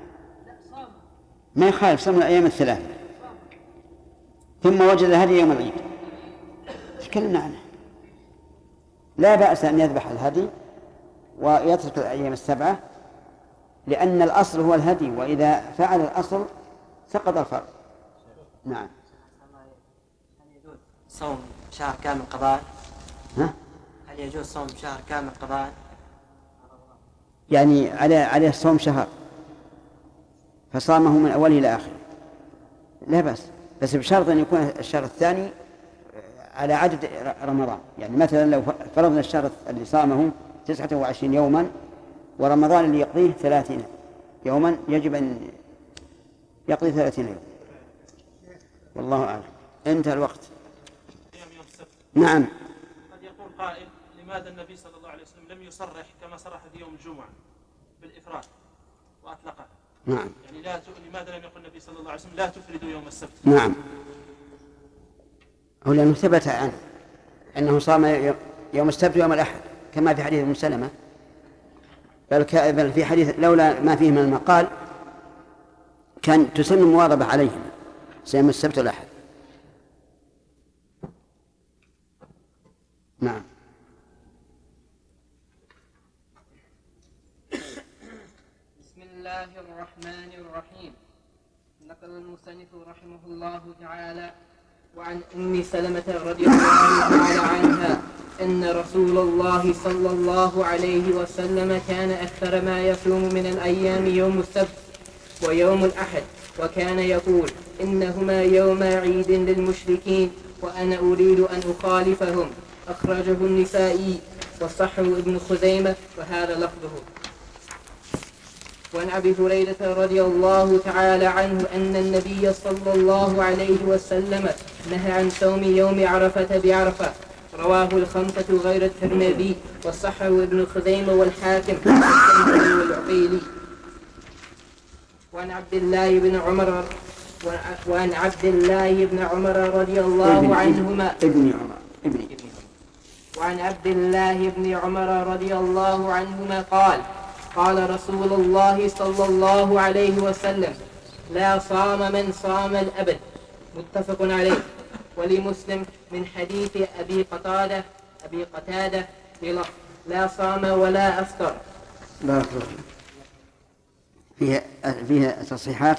ما يخالف، صام الأيام الثلاثة ثم وجد الهدي يوم العيد، تكلمنا عنها. لا بأس أن يذبح الهدي ويترك الأيام السبعة، لأن الأصل هو الهدي، وإذا فعل الأصل سقط الفرع. نعم. هل يجوز صوم شهر كامل قضاء؟ ها؟ هل يجوز صوم شهر كامل قضاء؟ يعني عليه صوم شهر فصامه من أوله إلى آخره لا بأس، بس بشرط أن يكون الشهر الثاني على عدد رمضان. يعني مثلا لو فرضنا الشهر اللي صامه 29 يوما ورمضان اللي يقضيه 30 يوما، يجب أن يقضي 30 يوم. والله أعلم. انتهى الوقت. نعم. قد يقول قائل لماذا النبي صلى الله عليه وسلم لم يصرح كما صرح في يوم الجمعة بالإفراد وأطلقه؟ نعم. يعني لماذا لم يقل النبي صلى الله عليه وسلم لا تفردوا يوم السبت؟ نعم. هو لأنه ثبت عنه أنه صام يوم السبت ويوم الأحد كما في حديث أم سلمة، بل في حديث لولا ما فيه من المقال كان تسن المواظبة عليهم صيام السبت والأحد. نعم. بسم الله الرحمن الرحيم. نقل المصنف رحمه الله تعالى: وعن أم سلمة رضي الله تعالى عنها أن رسول الله صلى الله عليه وسلم كان أكثر ما يصوم من الأيام يوم السبت ويوم الأحد، وكان يقول: إنهما يوم عيد للمشركين وأنا أريد أن أخالفهم. أخرجه النسائي وصححه ابن خزيمة وهذا لفظه. وعن أبي هريرة رضي الله تعالى عنه أن النبي صلى الله عليه وسلم نهى عن صوم يوم عرفة بعرفة. رواه الخمسة غير الترمذي وصححه ابن خزيمة والحاكم والعقيلي. وعن عبد الله بن عمر رضي الله عنهما وعن عبد الله بن عمر رضي الله عنهما قال: قال رسول الله صلى الله عليه وسلم: لا صام من صام الأبد. متفق عليه. ولمسلم من حديث أبي قتادة بلفظ: لا صام ولا أفطر. بارك الله فيها تصحيحات،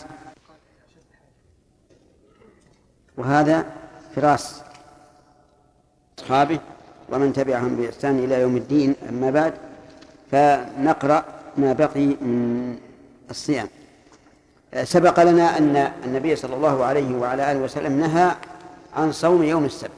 وهذا فراس أصحابه ومن تبعهم بإحسان إلى يوم الدين. أما بعد، فنقرأ ما بقي من الصيام. سبق لنا أن النبي صلى الله عليه وعلى آله وسلم نهى عن صوم يوم السبت،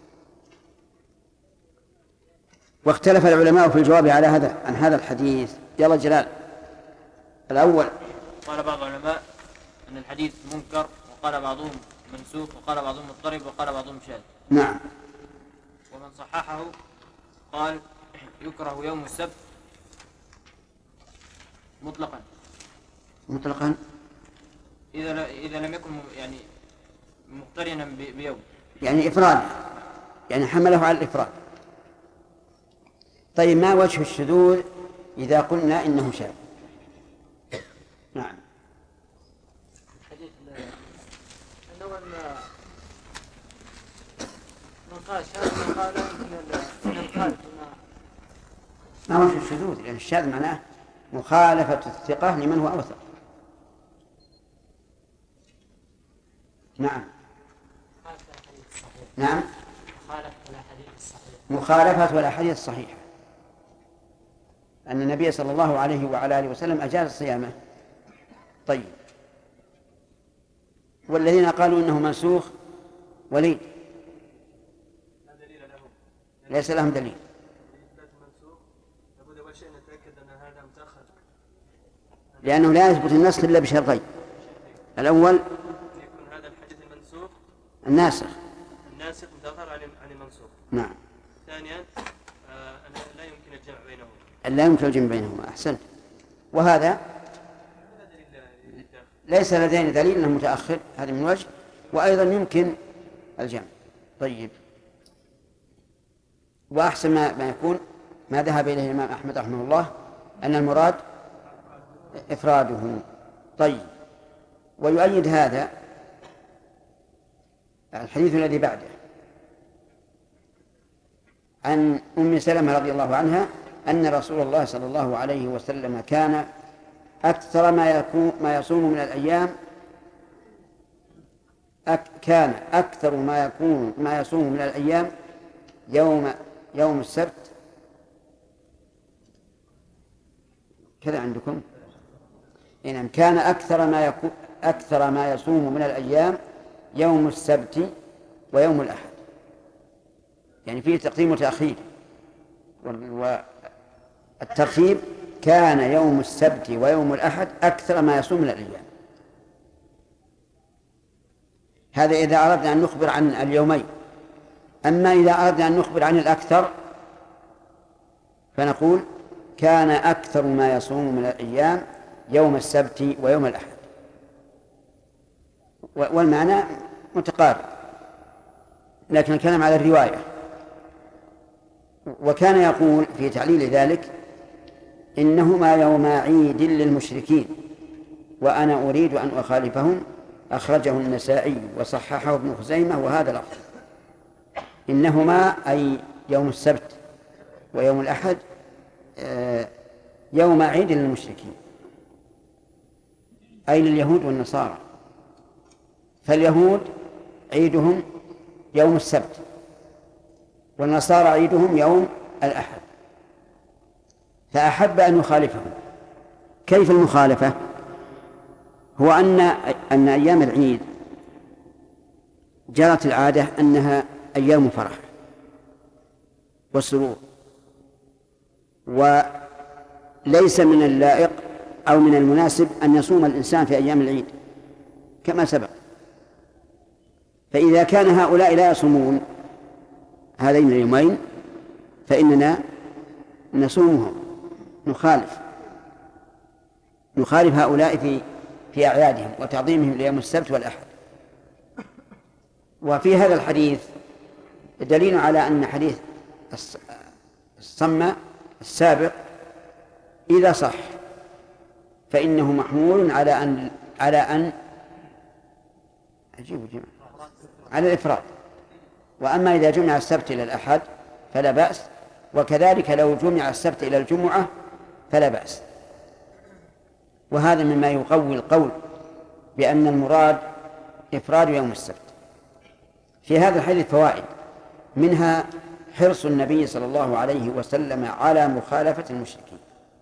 واختلف العلماء في الجواب على هذا الحديث. يلا جلال الأول. قال بعض العلماء أن الحديث منكر، وقال بعضهم منسوخ، وقال بعضهم مضطرب، وقال بعضهم شاذ. نعم. ومن صححه قال يكره يوم السبت مطلقا إذا لم يكن يعني مقترنا بيوم، يعني إفراد، يعني حمله على الإفراد. طيب، ما وجه الشذوذ إذا قلنا إنه شاذ؟ نعم. الحديث أنه من قال شاذ من قال من الخالف. ما وجه الشذوذ؟ لأن الشاذ معناه مخالفة الثقة لمن هو أوثق. نعم. نعم. مخالفة الأحاديث الصحيحة، أن النبي صلى الله عليه وعلى آله وسلم أجاز صيامه. طيب، والذين قالوا إنه منسوخ وليد ليس لهم دليل. لأنه لا يثبت النسخ إلا بشرطين. الأول يكون هذا الحديث المنسوخ الناسخ متأخر عن المنسوخ. نعم. ثانيا أن لا يمكن الجمع بينهما. لا يمكن الجمع بينهما. أحسنت. وهذا ليس لدينا دليل أنه متأخر، هذا من وجه، وأيضا يمكن الجمع. طيب، وأحسن ما يكون ما ذهب إليه الإمام أحمد رحمه الله أن المراد إفراده. طيب، ويؤيد هذا الحديث الذي بعده عن أم سلمة رضي الله عنها أن رسول الله صلى الله عليه وسلم كان أكثر ما يصوم من الأيام كان أكثر ما يصوم من الأيام يوم السبت. كذا عندكم؟ إنما كان أكثر ما يصوم من الأيام يوم السبت ويوم الأحد، يعني فيه تقديم وتأخير، والترتيب كان يوم السبت ويوم الأحد أكثر ما يصوم من الأيام. هذا إذا أردنا أن نخبر عن اليومين. أما إذا أردنا أن نخبر عن الأكثر فنقول كان أكثر ما يصوم من الأيام يوم السبت ويوم الأحد، والمعنى متقارب، لكن الكلام على الرواية. وكان يقول في تعليل ذلك إنهما يوم عيد للمشركين وأنا أريد أن أخالفهم، أخرجه النسائي وصححه ابن خزيمة وهذا لفظ. إنهما أي يوم السبت ويوم الأحد يوم عيد للمشركين، أي لليهود والنصارى. فاليهود عيدهم يوم السبت والنصارى عيدهم يوم الأحد، فأحب أن يخالفهم. كيف المخالفة؟ هو أن أيام العيد جرت العادة أنها أيام فرح وسرور، وليس من اللائق أو من المناسب أن يصوم الإنسان في أيام العيد كما سبق. فإذا كان هؤلاء لا يصومون هذين اليومين فإننا نصومهم، نخالف هؤلاء في أعيادهم وتعظيمهم ليوم السبت والأحد. وفي هذا الحديث دليل على أن حديث الصم السابق إذا صح فإنه محمول على الإفراد. وأما إذا جمع السبت إلى الأحد فلا بأس، وكذلك لو جمع السبت إلى الجمعة فلا بأس. وهذا مما يقوي القول بأن المراد إفراد يوم السبت. في هذا الحديث فوائد، منها حرص النبي صلى الله عليه وسلم على مخالفة المشركين،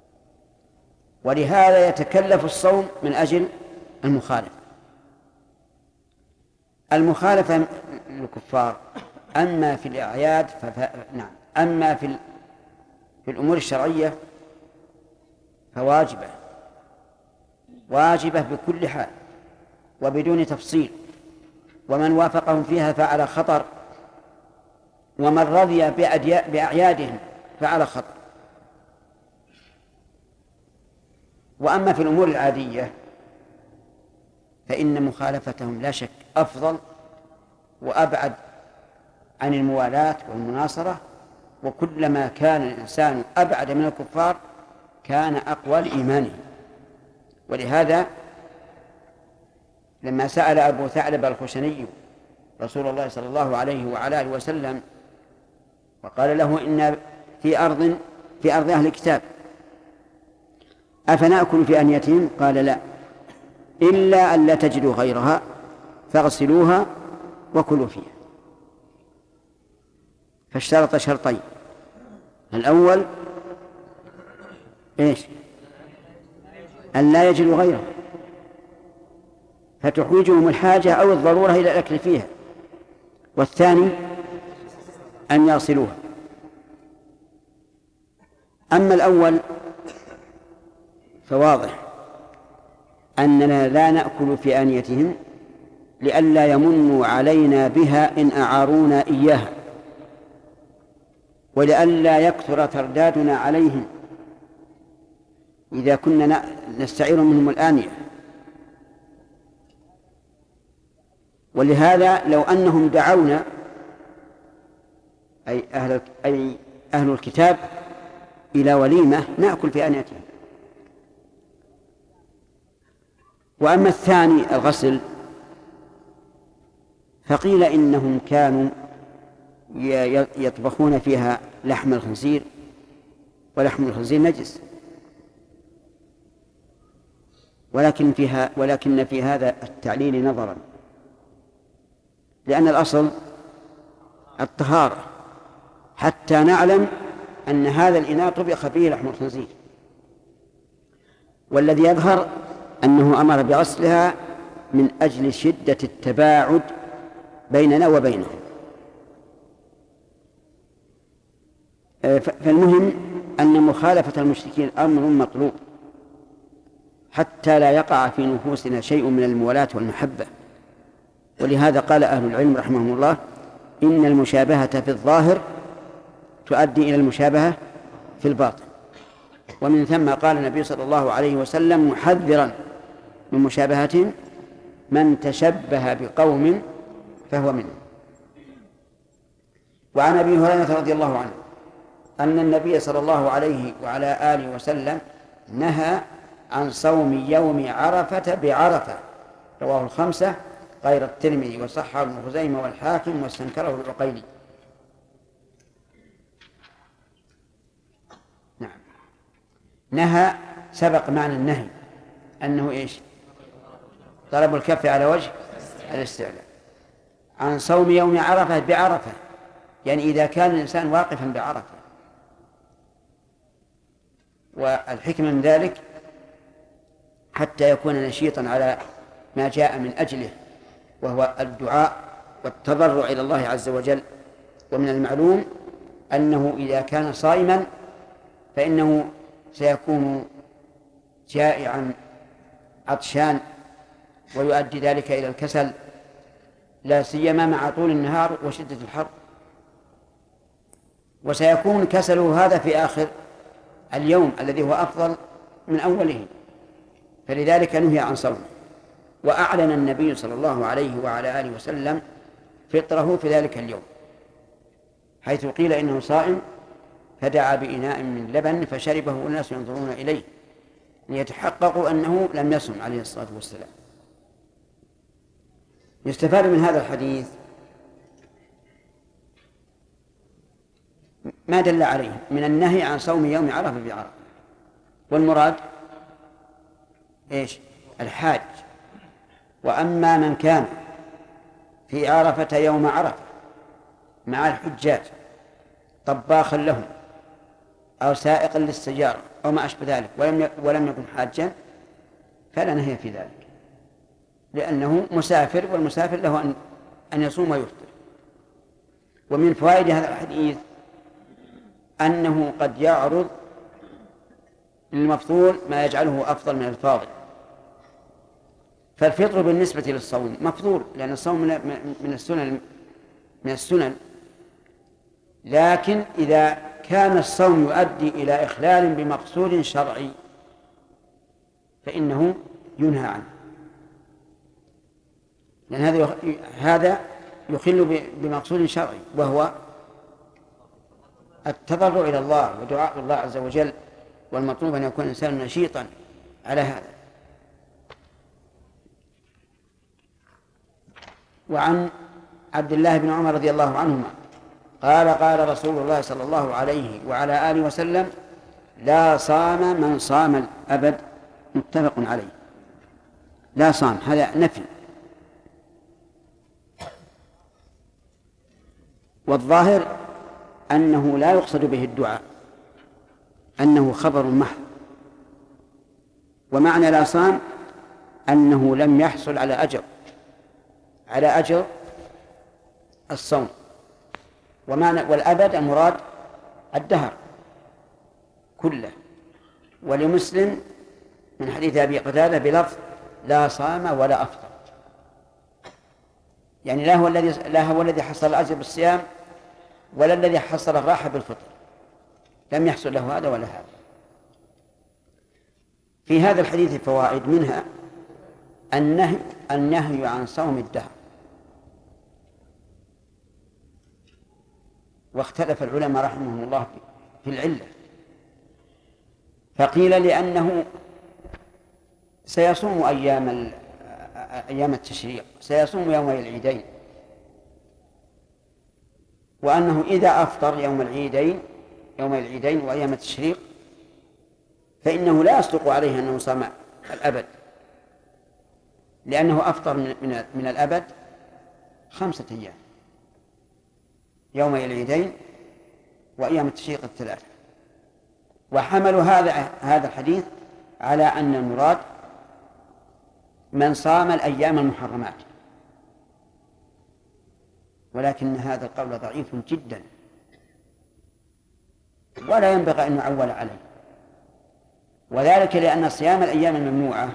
ولهذا يتكلف الصوم من أجل المخالفة للكفار. أما في الأعياد نعم، أما في الأمور الشرعية فواجبة بكل حال وبدون تفصيل، ومن وافقهم فيها فعلى خطر، ومن رضي بأعيادهم فعلى خطر. وأما في الأمور العادية فإن مخالفتهم لا شك أفضل وأبعد عن الموالاة والمناصرة، وكلما كان الإنسان أبعد من الكفار كان أقوى لإيمانه. ولهذا لما سأل أبو ثعلب الخشني رسول الله صلى الله عليه وعلى آله وسلم وقال له إن في أرض أهل الكتاب أفنأكل في أنيتهم؟ قال لا، إلا أن لا تجدوا غيرها فاغسلوها وكلوا فيها. فاشترط شرطين: الأول إيش؟ أن لا يجدوا غيرها فتحوجهم الحاجة أو الضرورة إلى الأكل فيها، والثاني أن يغسلوها. أما الأول فواضح أننا لا نأكل في آنيتهم لئلا يمنوا علينا بها إن أعارونا إياها، ولئلا يكثر تردادنا عليهم إذا كنا نستعير منهم الآنية. ولهذا لو أنهم دعونا أي أهل الكتاب إلى وليمة نأكل في آنيتهم. وأما الثاني الغسل فقيل إنهم كانوا يطبخون فيها لحم الخنزير، ولحم الخنزير نجس، ولكن في هذا التعليل نظرا، لأن الأصل الطهارة، حتى نعلم أن هذا الإناء طبخ فيه لحم الخنزير. والذي يظهر أنه أمر بغسلها من أجل شدة التباعد بيننا وبينهم. فالمهم أن مخالفة المشركين أمر مطلوب حتى لا يقع في نفوسنا شيء من الموالاة والمحبة. ولهذا قال أهل العلم رحمهم الله إن المشابهة في الظاهر تؤدي إلى المشابهة في الباطن. ومن ثم قال النبي صلى الله عليه وسلم محذرا من مشابهتهم من تشبه بقوم فهو منهم. وعن أبي هريرة رضي الله عنه أن النبي صلى الله عليه وعلى آله وسلم نهى عن صوم يوم عرفة بعرفة، رواه الخمسة غير الترمذي وصححه ابن خزيمة والحاكم واستنكره العقيلي. نعم، نهى سبق معنى النهي أنه إيش؟ طلب الكف على وجه الاستعلاء. عن صوم يوم عرفة بعرفة، يعني إذا كان الإنسان واقفا بعرفة. والحكمة من ذلك حتى يكون نشيطا على ما جاء من أجله، وهو الدعاء والتضرع إلى الله عز وجل. ومن المعلوم أنه إذا كان صائما فإنه سيكون جائعا عطشان، ويؤدي ذلك إلى الكسل، لا سيما مع طول النهار وشدة الحر، وسيكون كسله هذا في آخر اليوم الذي هو أفضل من أوله، فلذلك نهي عن صومه. وأعلن النبي صلى الله عليه وعلى آله وسلم فطره في ذلك اليوم، حيث قيل إنه صائم فدعا بإناء من لبن فشربه والناس ينظرون إليه ليتحققوا أنه لم يصم عليه الصلاة والسلام. يستفاد من هذا الحديث ما دل عليه من النهي عن صوم يوم عرفة بعرفة، والمراد إيش؟ الحاج. وأما من كان في عرفة يوم عرفة مع الحجاج طباخا لهم أو سائقا للسيارة أو ما أشبه ذلك ولم يكن حاجا فلا نهي في ذلك، لأنه مسافر، والمسافر له أن يصوم ويفطر. ومن فوائد هذا الحديث أنه قد يعرض للمفضول ما يجعله أفضل من الفاضل. فالفطر بالنسبة للصوم مفضول، لأن الصوم من السنن، لكن إذا كان الصوم يؤدي إلى إخلال بمقصود شرعي فإنه ينهى عنه، لأن هذا يخل بمقصود شرعي، وهو التضرع إلى الله ودعاء الله عز وجل، والمطلوب أن يكون الإنسان نشيطا على هذا. وعن عبد الله بن عمر رضي الله عنهما قال قال رسول الله صلى الله عليه وعلى آله وسلم لا صام من صام الأبد، متفق عليه. لا صام هذا نفي، والظاهر أنه لا يقصد به الدعاء، أنه خبر محض. ومعنى لا صام أنه لم يحصل على أجر الصوم. والأبد المراد الدهر كله. ولمسلم من حديث أبي قتادة بلفظ لا صام ولا أفطر، يعني لا هو الذي حصل الأجر بالصيام ولا الذي حصل الراحة بالفطر، لم يحصل له هذا ولا هذا. في هذا الحديث فوائد، منها النهي عن صوم الدهر. واختلف العلماء رحمهم الله في العلة، فقيل لأنه سيصوم أيام التشريق، سيصوم يومي العيدين، وأنه إذا أفطر يوم العيدين وأيام التشريق فإنه لا يصدق عليه أنه صام الأبد، لأنه أفطر من الأبد 5 أيام، يومي العيدين وأيام التشريق 3. وحملوا هذا الحديث على أن المراد من صام الأيام المحرمات، ولكن هذا القول ضعيف جدا ولا ينبغي أن نعول عليه، وذلك لأن صيام الأيام الممنوعة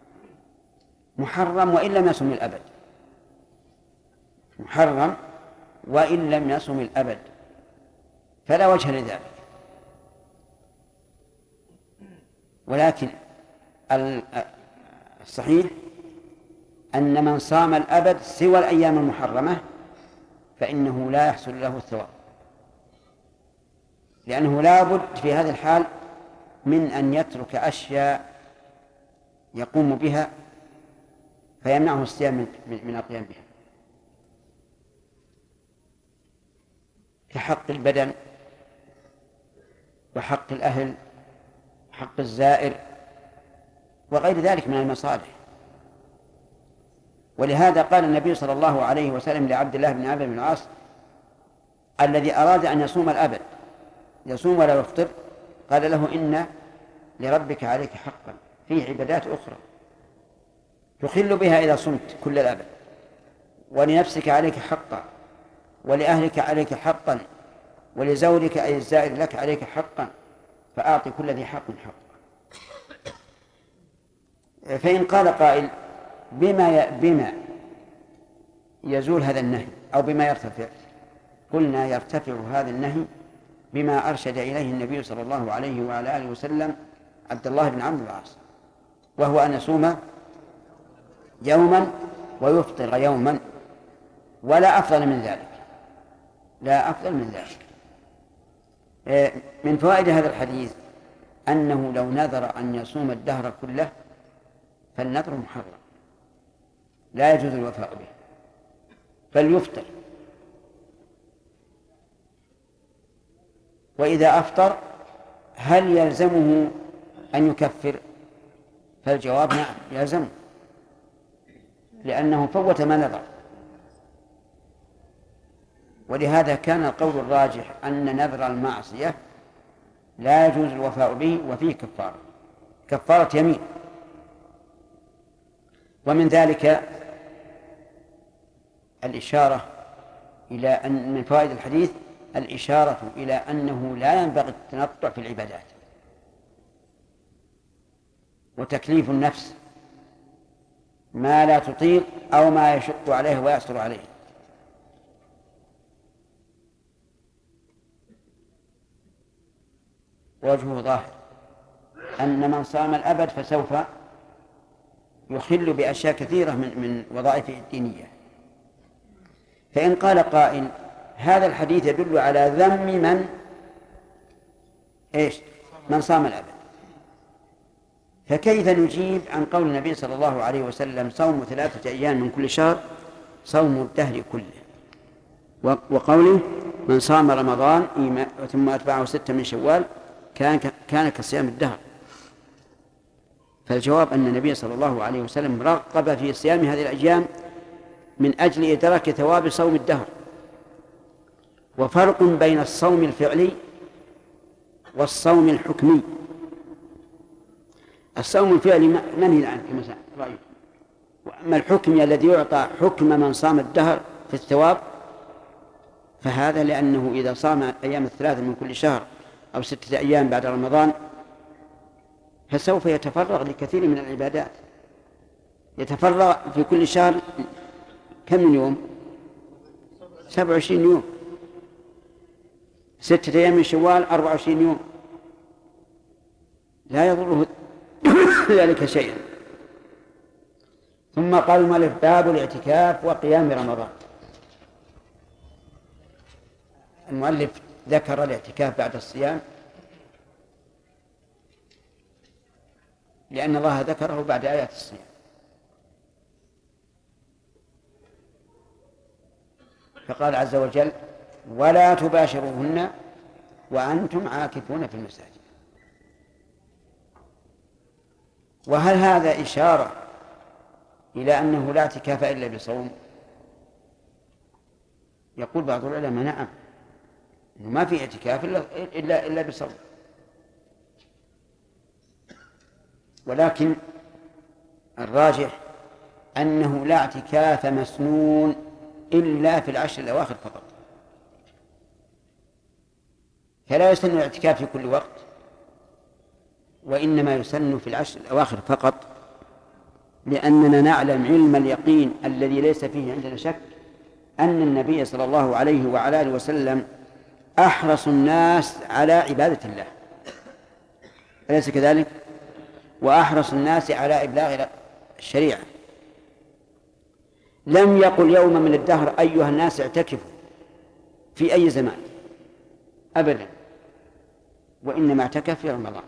محرم وإن لم يصم الأبد، محرم وإن لم يصم الأبد، فلا وجه لذلك. ولكن الصحيح أن من صام الأبد سوى الأيام المحرمة فإنه لا يحصل له الثواب، لأنه لا بد في هذه الحال من أن يترك أشياء يقوم بها فيمنعه الصيام من القيام بها، كحق البدن وحق الأهل، حق الزائر، وغير ذلك من المصالح. ولهذا قال النبي صلى الله عليه وسلم لعبد الله بن عمرو بن العاص الذي أراد أن يصوم الأبد، يصوم ولا يفطر، قال له إن لربك عليك حقا في عبادات أخرى تخل بها إذا صمت كل الأبد، ولنفسك عليك حقا، ولأهلك عليك حقا، ولزوجك أي الزائر لك عليك حقا، فأعطي كل ذي حق حقا. فإن قال قائل بما يزول هذا النهي أو بما يرتفع، قلنا يرتفع هذا النهي بما أرشد إليه النبي صلى الله عليه وعلى آله وسلم عبد الله بن عمرو بن العاص، وهو أن يصوم يوما ويفطر يوما، ولا أفضل من ذلك، لا أفضل من ذلك. من فوائد هذا الحديث أنه لو نذر أن يصوم الدهر كله فالنذر محرم لا يجوز الوفاء به، فليفطر. وإذا أفطر هل يلزمه أن يكفر؟ فالجواب نعم يلزمه، لأنه فوت ما نذر. ولهذا كان القول الراجح أن نذر المعصية لا يجوز الوفاء به وفيه كفارة يمين. ومن ذلك الإشارة إلى أن من فوائد الحديث الإشارة إلى أنه لا ينبغي التنطع في العبادات وتكليف النفس ما لا تطيق أو ما يشق عليه ويعسر عليه. وجهه ظاهر أن من صام الأبد فسوف يخل بأشياء كثيرة من وظائفه الدينية. فإن قال قائل هذا الحديث يدل على ذم من صام الأبد، فكيف نجيب عن قول النبي صلى الله عليه وسلم صوم 3 أيام من كل شهر صوم الدهر كله، وقوله من صام رمضان ثم أتبعه 6 من شوال كان كصيام الدهر؟ فالجواب أن النبي صلى الله عليه وسلم رغب في صيام هذه الأيام من أجل إدراك ثواب صوم الدهر. وفرق بين الصوم الفعلي والصوم الحكمي. الصوم الفعلي منهي عنه كما رأيت، وأما الحكمي الذي يعطى حكم من صام الدهر في الثواب فهذا لأنه إذا صام أيام 3 من كل شهر أو 6 أيام بعد رمضان، فسوف يتفرغ لكثير من العبادات. يتفرغ في كل شهر كم من يوم؟ 27 يوم. 6 أيام من شوال 24 يوم، لا يضره ذلك شيئا. ثم قال المؤلف: باب الاعتكاف وقيام رمضان. المؤلف ذكر الاعتكاف بعد الصيام لأن الله ذكره بعد آيات الصيام، فقال عز وجل: ولا تباشروهن وأنتم عاكفون في المساجد. وهل هذا إشارة إلى أنه لا اعتكاف إلا بصوم؟ يقول بعض العلماء: نعم، إنه ما في اعتكاف إلا بصوم، ولكن الراجح أنه لا اعتكاف مسنون إلا في العشر الأواخر فقط، فلا يسن الاعتكاف في كل وقت، وإنما يسن في العشر الأواخر فقط، لأننا نعلم علم اليقين الذي ليس فيه عندنا شك أن النبي صلى الله عليه وعلى آله وسلم أحرص الناس على عبادة الله، أليس كذلك؟ وأحرص الناس على إبلاغ الشريعة. لم يقل يوم من الدهر: أيها الناس اعتكفوا، في أي زمان أبدا، وإنما اعتكف في رمضان.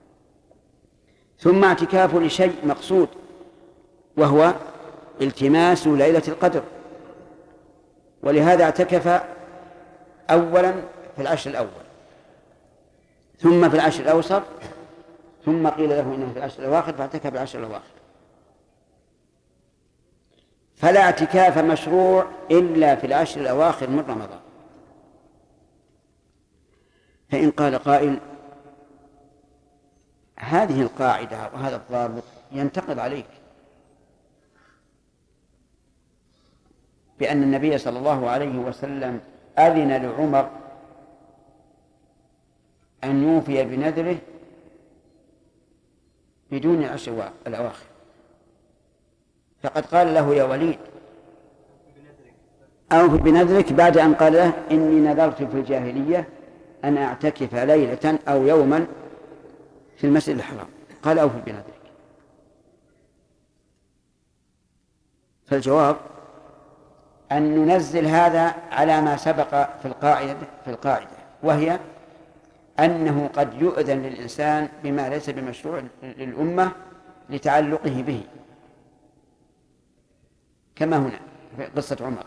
ثم اعتكاف لشيء مقصود، وهو التماس ليلة القدر، ولهذا اعتكف أولا في العشر الأول، ثم في العشر الأوسط، ثم قيل له إنه في العشر الأواخر فاعتكف في العشر الأواخر. فلا اعتكاف مشروع إلا في العشر الأواخر من رمضان. فإن قال قائل: هذه القاعدة وهذا الضابط ينتقض عليك بأن النبي صلى الله عليه وسلم أذن لعمر أن يوفي بنذره بدون العشر الأواخر، فقد قال له: يا وليد، أوف بنذرك، بعد أن قال له: إني نذرت في الجاهلية أن أعتكف ليلة أو يوما في المسجد الحرام. قال: أوف بنذرك. فالجواب أن ننزل هذا على ما سبق في القاعدة، وهي أنه قد يؤذن للإنسان بما ليس بمشروع للأمة لتعلقه به، كما هنا في قصة عمر.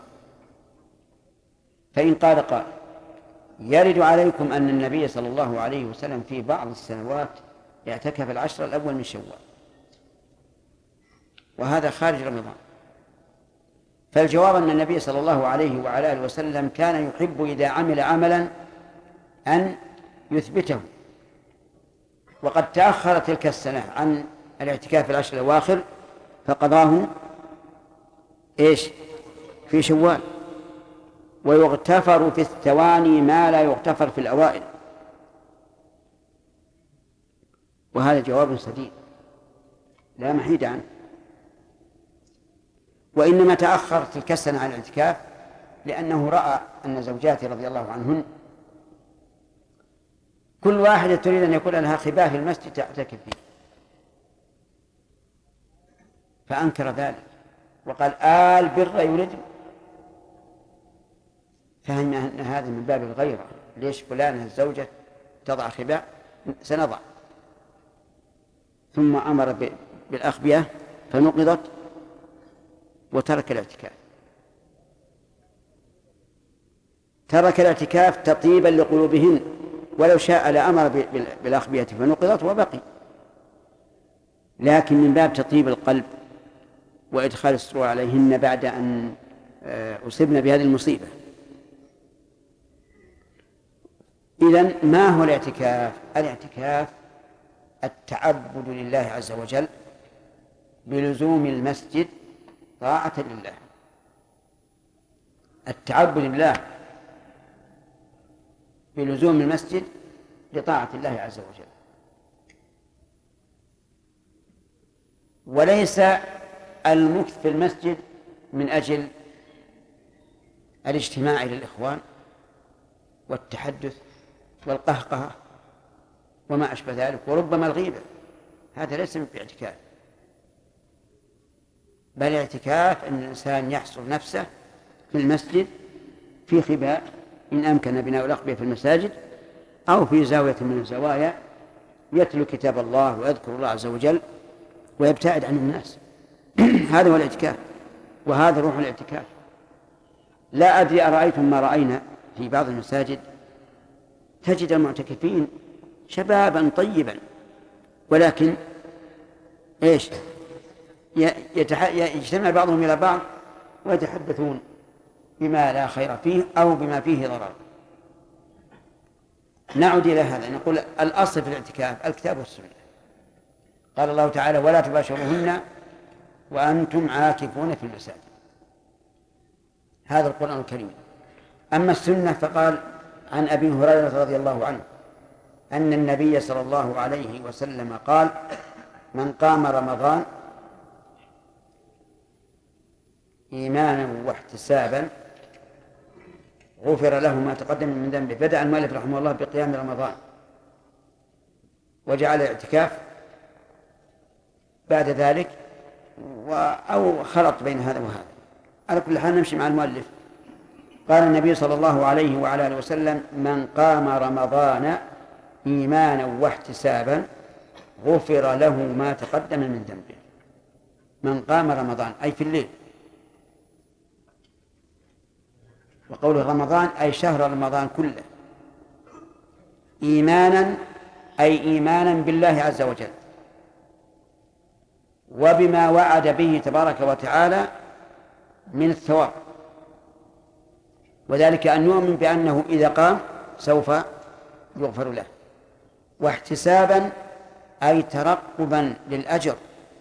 فإن قال قائل: يرد عليكم أن النبي صلى الله عليه وسلم في بعض السنوات اعتكف العشر الأول من شوال، وهذا خارج رمضان. فالجواب أن النبي صلى الله عليه وعلى آله وسلم كان يحب إذا عمل عملا أن يثبته، وقد تأخر تلك السنة عن الاعتكاف العشر الأواخر فقضاه في شوال، ويغتفر في الثواني ما لا يغتفر في الأوائل. وهذا جواب سديد لا محيد عنه. وإنما تأخر تلك السنة عن الاعتكاف لأنه رأى أن زوجاته رضي الله عنهن كل واحدة تريد أن يكون لها خباء في المسجد تعتكف فيه، فأنكر ذلك وقال: البر يريد. فهم أن هذا من باب الغيرة، ليش فلانة الزوجة تضع خباء؟ سنضع. ثم أمر بالأخبية فنقضت وترك الاعتكاف. ترك الاعتكاف تطيبا لقلوبهن، ولو شاء لأمر بالأخبية فنقضت وبقي، لكن من باب تطيب القلب وإدخال السرور عليهن بعد أن أصبن بهذه المصيبة. إذن ما هو الاعتكاف؟ الاعتكاف التعبد لله عز وجل بلزوم المسجد طاعة لله. التعبد لله بلزوم المسجد لطاعة الله عز وجل. وليس المكث في المسجد من أجل الاجتماع للإخوان والتحدث والقهقهة وما أشبه ذلك، وربما الغيبة، هذا ليس باعتكاف، بل الاعتكاف أن الإنسان يحصر نفسه في المسجد في خباء إن أمكن بناء الأقبية في المساجد، أو في زاوية من الزوايا يتلو كتاب الله ويذكر الله عز وجل ويبتعد عن الناس. هذا هو الاعتكاف، وهذا روح الاعتكاف. لا أدري أرأيتم ما رأينا في بعض المساجد، تجد المعتكفين شبابا طيبا، ولكن إيش يجتمع بعضهم إلى بعض ويتحدثون بما لا خير فيه أو بما فيه ضرر. نعود إلى هذا، نقول الأصل في الاعتكاف الكتاب والسنة. قال الله تعالى: ولا تباشروهن وأنتم عاكفون في المساجد. هذا القرآن الكريم. أما السنة فقال عن أبي هريرة رضي الله عنه أن النبي صلى الله عليه وسلم قال: من قام رمضان إيمانا واحتسابا غفر له ما تقدم من ذنبه. بدأ المؤلف رحمه الله بقيام رمضان، وجعل الاعتكاف بعد ذلك، أو خلط بين هذا وهذا. على كل حال نمشي مع المؤلف. قال النبي صلى الله عليه وعلى آله وسلم: من قام رمضان إيمانا واحتسابا غفر له ما تقدم من ذنبه. من قام رمضان أي في الليل، وقوله رمضان أي شهر رمضان كله، إيمانا أي إيمانا بالله عز وجل وبما وعد به تبارك وتعالى من الثواب، وذلك أن نؤمن بأنه إذا قام سوف يغفر له. واحتسابا أي ترقبا للأجر،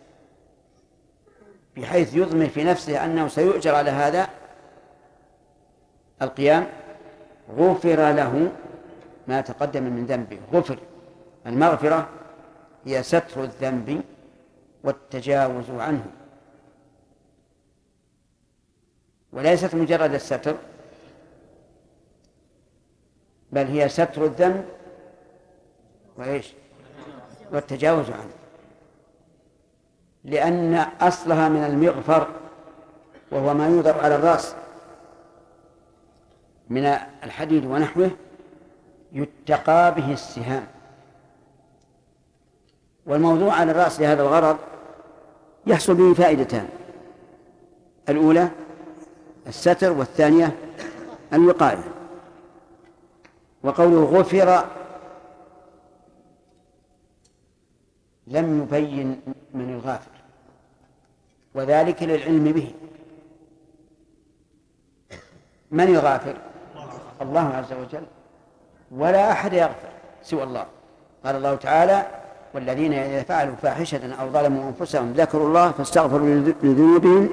بحيث يضمن في نفسه أنه سيؤجر على هذا القيام. غفر له ما تقدم من ذنبه. غفر، المغفرة هي ستر الذنب والتجاوز عنه، وليست مجرد الستر، بل هي ستر الذنب وإيش؟ والتجاوز عنه، لأن أصلها من المغفر، وهو ما يوضع على الرأس من الحديد ونحوه يتقى به السهام. والموضوع على الرأس لهذا الغرض يحصل به فائدتان: الأولى الستر، والثانية الوقاية. وقوله غفر لم يبين من الغافر، وذلك للعلم به. من يغافر؟ الله عز وجل، ولا أحد يغفر سوى الله. قال الله تعالى: والذين إذا فعلوا فاحشة أو ظلموا أنفسهم ذكروا الله فاستغفروا لذنوبهم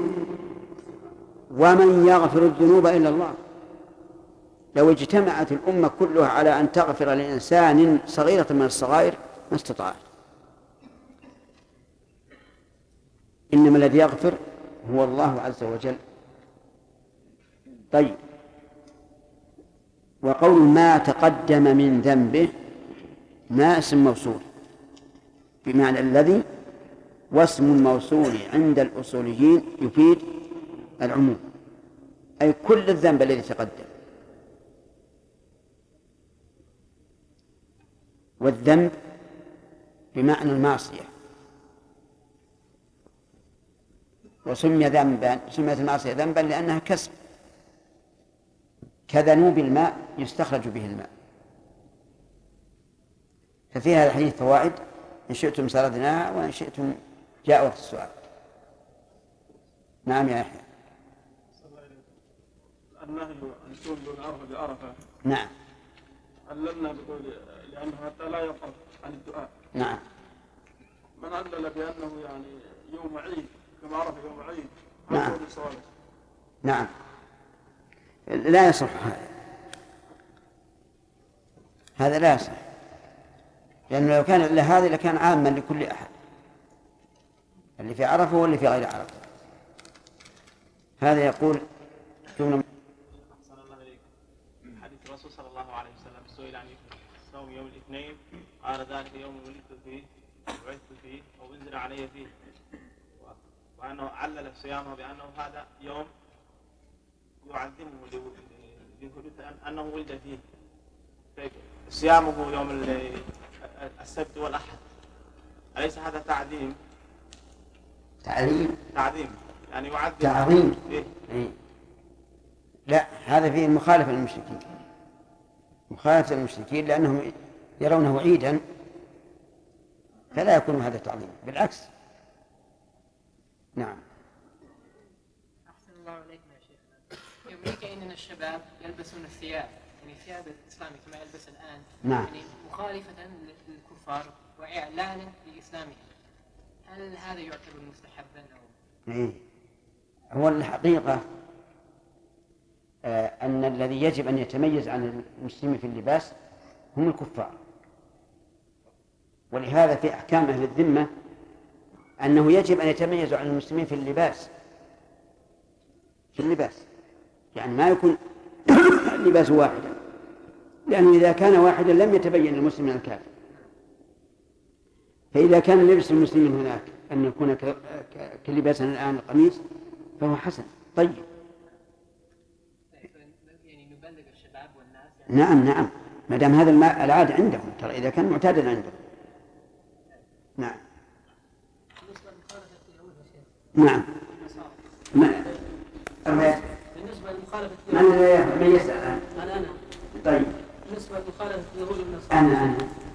ومن يغفر الذنوب إلا الله. لو اجتمعت الأمة كلها على أن تغفر لإنسان صغيرة من الصغائر ما استطاعت. إنما الذي يغفر هو الله عز وجل. طيب، وقول ما تقدم من ذنبه ما اسم موصول بمعنى الذي، واسم الموصول عند الأصوليين يفيد العموم، أي كل الذنب الذي تقدم. والذنب بمعنى المعصية، وسميت المعصية ذنبا لأنها كسب، كذنوب الماء يستخرج به الماء. ففي هذا الحديث فوائد، إن شئتم سردناها وإن شئتم جاء وقت السؤال. نعم يا يحيى. النهي عن صوم يوم عرفة بعرفة. نعم. علمنا بقول لأنه حتى لا يقف عن الدعاء. نعم. من علل بأنه يعني يوم عيد كما عرف يوم عيد. نعم. نعم. لا يصح هذا لا يصح، لأنه لو كان إلا هذا لكان عاما لكل أحد، اللي في عرفه واللي في غير عرفه. هذا يقول أحسن الله إليك. حديث الرسول صلى الله عليه وسلم سئل عن صوم يوم الاثنين قال ذلك يوم ولدت فيه وبعثت فيه وأنزل علي فيه، وأنه علل صيامه بأنه هذا يوم يعظمه أنه ولد فيه، صيامه يوم السبت والأحد، أليس هذا تعظيم؟ تعظيم يعني يعظم تعظيم. إيه؟ لا، هذا فيه مخالفة للمشركين، مخالفة للمشركين لأنهم يرونه عيدا، فلا يكون هذا تعظيم، بالعكس. نعم. أحسن الله عليكم يا شيخ. في أمريكا إننا الشباب يلبسون الثياب، يعني ثياب الإسلام كما يلبس الآن، نعم. يعني مخالفة للكفار وإعلانا لإسلامهم. هل هذا يعتبر مستحبا أو؟ إيه. هو الحقيقة أن الذي يجب أن يتميز عن المسلمين في اللباس هم الكفار، ولهذا في أحكام أهل الذمة أنه يجب أن يتميزوا عن المسلمين في اللباس، يعني ما يكون اللباس واحدا، لأنه إذا كان واحدا لم يتبين المسلم من الكافر. فإذا كان لبس المسلمين هناك أن يكون كلباسنا الآن القميص فهو حسن طيب. يعني نبلغ الشباب والناس يعني. نعم، ما دام هذا العادة عندهم، ترى إذا كان معتادا عندهم. نعم. بالنسبة لمخالفة اليهود يا شيخ. نعم. بالنسبة لمخالفة من يسأل الآن؟ أنا. طيب. بالنسبة لمخالفة اليهود والنصارى. أنا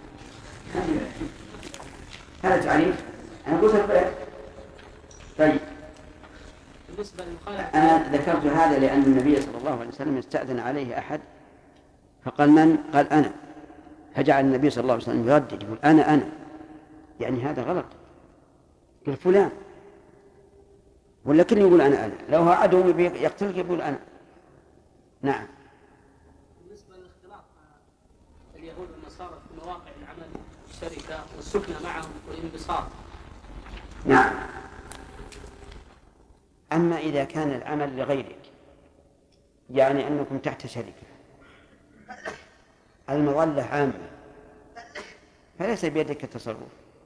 هذا تعريف. أنا قلت لك. طيب. بالنسبة لمخالفة أنا ذكرت هذا لأن النبي صلى الله عليه وسلم استأذن عليه أحد فقال من؟ قال أنا، فجعل النبي صلى الله عليه وسلم يردد يقول أنا، يعني هذا غلط، يقول فلان، ولا كل يقول أنا، لو هو عدو يقتلك يقول أنا. نعم. بالنسبة لاختلاط اليهود والنصارى في مواقع العمل والشركة والسكنة معهم والانبساط. نعم. أما إذا كان العمل لغيرك، يعني أنكم تحت شركة، المظلة عامة، فليس بيدك التصرف،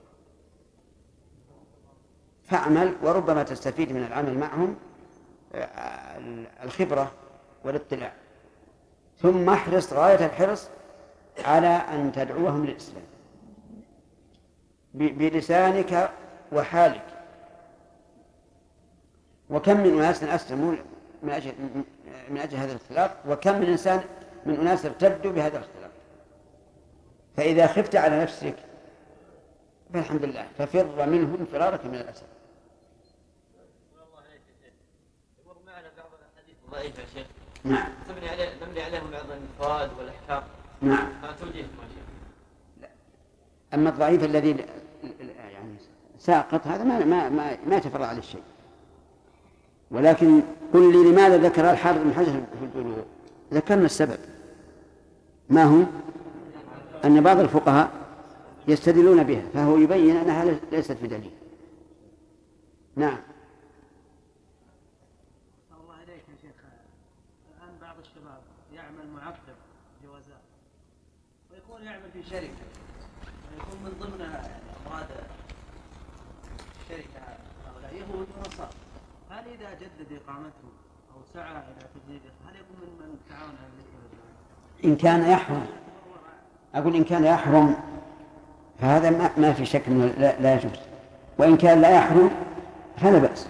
فاعمل، وربما تستفيد من العمل معهم الخبرة والاطلاع، ثم احرص غاية الحرص على أن تدعوهم للإسلام بلسانك وحالك. وكم من أناس أسلموا من أجل هذا الاختلاط، وكم من أناس ارتدوا بهذا الاختلاط. فإذا خفت على نفسك فالحمد لله، ففر منهم فرارك من الأسد. يمر معنا بعض الأحاديث الضعيفة يا شيخ. نعم. نملي عليهم بعض الفوائد والأحكام. نعم. فتوجيهكم يا شيخ. لا. أما الضعيف الذي يعني ساقط هذا ما يتفرع عليه الشيء. ولكن قل لي لماذا ذكر الحافظ بن حجر في البلوغ؟ ذكرنا السبب، ما هو؟ أن بعض الفقهاء يستدلون بها، فهو يبين أنها ليست بدليل. نعم. الله عليك يا شيخ، الآن بعض الشباب يعمل معقب جوازات، ويكون يعمل في شركة، ويكون من ضمن أفراد الشركة هؤلاء يهود ونصارى. هل إذا جدد إقامته أو سعى إلى تجديد هل يكون من تعاون على ذلك؟ إن كان يحرم، أقول إن كان يحرم فهذا ما في شك أنه لا يجوز، وإن كان لا يحرم فلا بأس.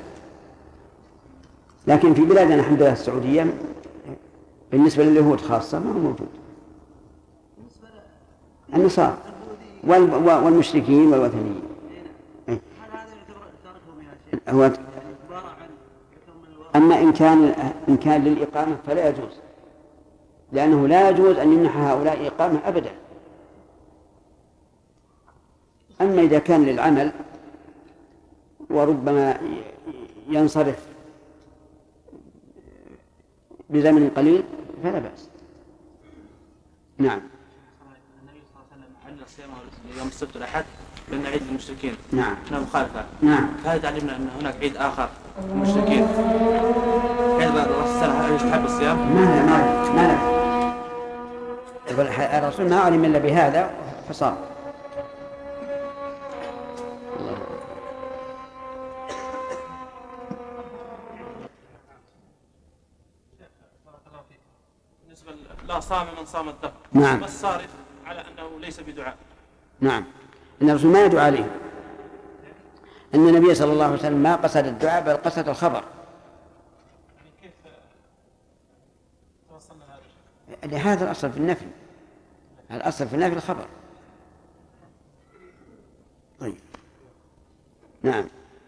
لكن في بلادنا الحمد لله السعودية بالنسبة لليهود خاصة ما هو موجود. النصارى والمشركين والوثنيين. هل هذا تركهم يا شيخ؟ هو أما إن كان للإقامة فلا يجوز، لأنه لا يجوز أن يمنح هؤلاء إقامة أبدا. أما إذا كان للعمل وربما ينصرف بزمن قليل فلا بأس. نعم. النبي صلى الله عليه وسلم علق صيامه يوم السبت والأحد بأن عيد للمشركين. نعم. هنا مخالفة. نعم. فهذا تعلمنا أن هناك عيد آخر للمشركين. عيد بعد رأس السنة هل يستحب الصيام؟ ما له. الرسول ما علم إلا بهذا فصام. بالنسبة لا صام من صام الدهر. نعم. بس صارف على أنه ليس بدعاء. نعم. إن الرسول ما يدعو عليه. أن النبي صلى الله عليه وسلم ما قصد الدعاء بل قصد الخبر. كيف توصلنا لهذا؟ هذا الأصل في النفي. الأصل في النفي الخبر. طيب. نعم.